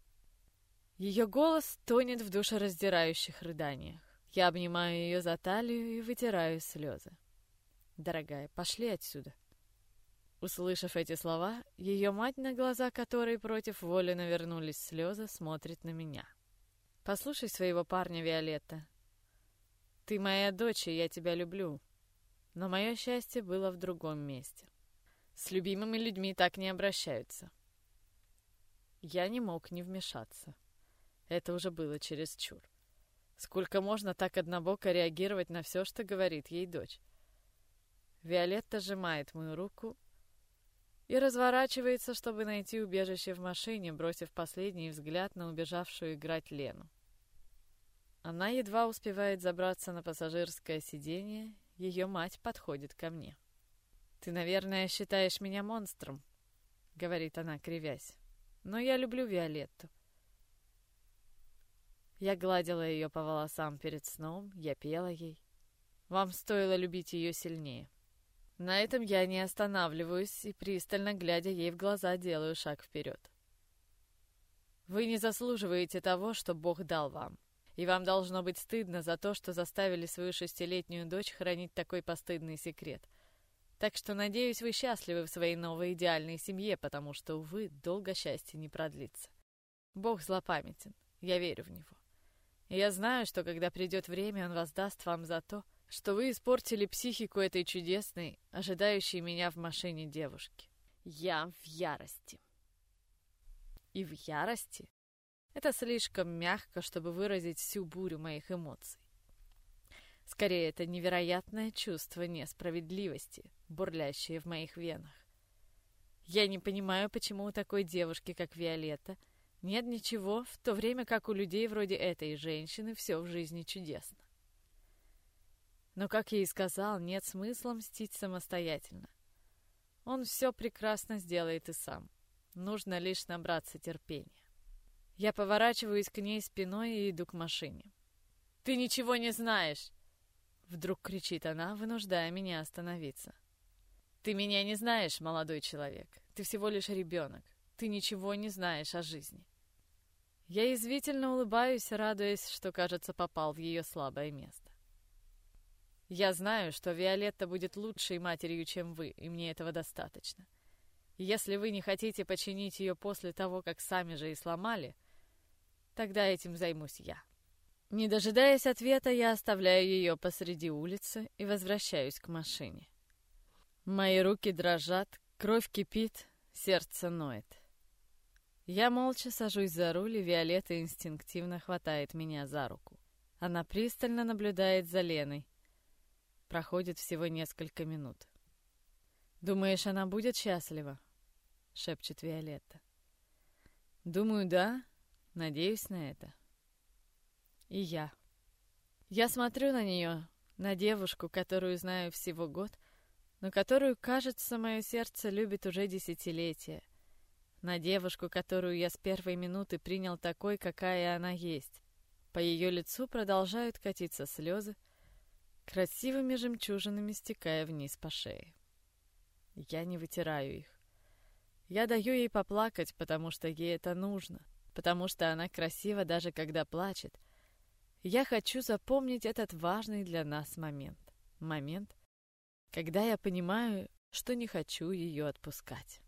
Ее голос тонет в душераздирающих рыданиях. Я обнимаю ее за талию и вытираю слезы. Дорогая, пошли отсюда. Услышав эти слова, ее мать, на глаза которой против воли навернулись слезы, смотрит на меня. Послушай своего парня, Виолетта. Ты моя дочь, и я тебя люблю. Но мое счастье было в другом месте. С любимыми людьми так не обращаются. Я не мог не вмешаться. Это уже было чересчур. Сколько можно так однобоко реагировать на все, что говорит ей дочь? Виолетта сжимает мою руку и разворачивается, чтобы найти убежище в машине, бросив последний взгляд на убежавшую играть Лену. Она едва успевает забраться на пассажирское сиденье, ее мать подходит ко мне. «Ты, наверное, считаешь меня монстром», — говорит она, кривясь. «Но я люблю Виолетту». Я гладила ее по волосам перед сном, я пела ей. Вам стоило любить ее сильнее. На этом я не останавливаюсь и, пристально глядя ей в глаза, делаю шаг вперед. Вы не заслуживаете того, что Бог дал вам. И вам должно быть стыдно за то, что заставили свою 6-летнюю дочь хранить такой постыдный секрет. Так что, надеюсь, вы счастливы в своей новой идеальной семье, потому что, увы, долго счастье не продлится. Бог злопамятен, я верю в Него. И я знаю, что когда придет время, Он воздаст вам за то, что вы испортили психику этой чудесной, ожидающей меня в машине девушки. Я в ярости. И в ярости? Это слишком мягко, чтобы выразить всю бурю моих эмоций. Скорее, это невероятное чувство несправедливости, бурлящее в моих венах. Я не понимаю, почему у такой девушки, как Виолетта, нет ничего, в то время как у людей вроде этой женщины все в жизни чудесно. Но, как я и сказал, нет смысла мстить самостоятельно. Он все прекрасно сделает и сам. Нужно лишь набраться терпения. Я поворачиваюсь к ней спиной и иду к машине. «Ты ничего не знаешь!» Вдруг кричит она, вынуждая меня остановиться. «Ты меня не знаешь, молодой человек. Ты всего лишь ребенок. Ты ничего не знаешь о жизни». Я язвительно улыбаюсь, радуясь, что, кажется, попал в ее слабое место. Я знаю, что Виолетта будет лучшей матерью, чем вы, и мне этого достаточно. И если вы не хотите починить ее после того, как сами же и сломали, тогда этим займусь я. Не дожидаясь ответа, я оставляю ее посреди улицы и возвращаюсь к машине. Мои руки дрожат, кровь кипит, сердце ноет. Я молча сажусь за руль, и Виолетта инстинктивно хватает меня за руку. Она пристально наблюдает за Леной. Проходит всего несколько минут. «Думаешь, она будет счастлива?» — шепчет Виолетта. «Думаю, да. Надеюсь на это». И я. Я смотрю на нее, на девушку, которую знаю всего год, но которую, кажется, мое сердце любит уже десятилетия. На девушку, которую я с первой минуты принял такой, какая она есть. По ее лицу продолжают катиться слезы, красивыми жемчужинами стекая вниз по шее. Я не вытираю их. Я даю ей поплакать, потому что ей это нужно, потому что она красива даже когда плачет. Я хочу запомнить этот важный для нас момент. Момент, когда я понимаю, что не хочу ее отпускать.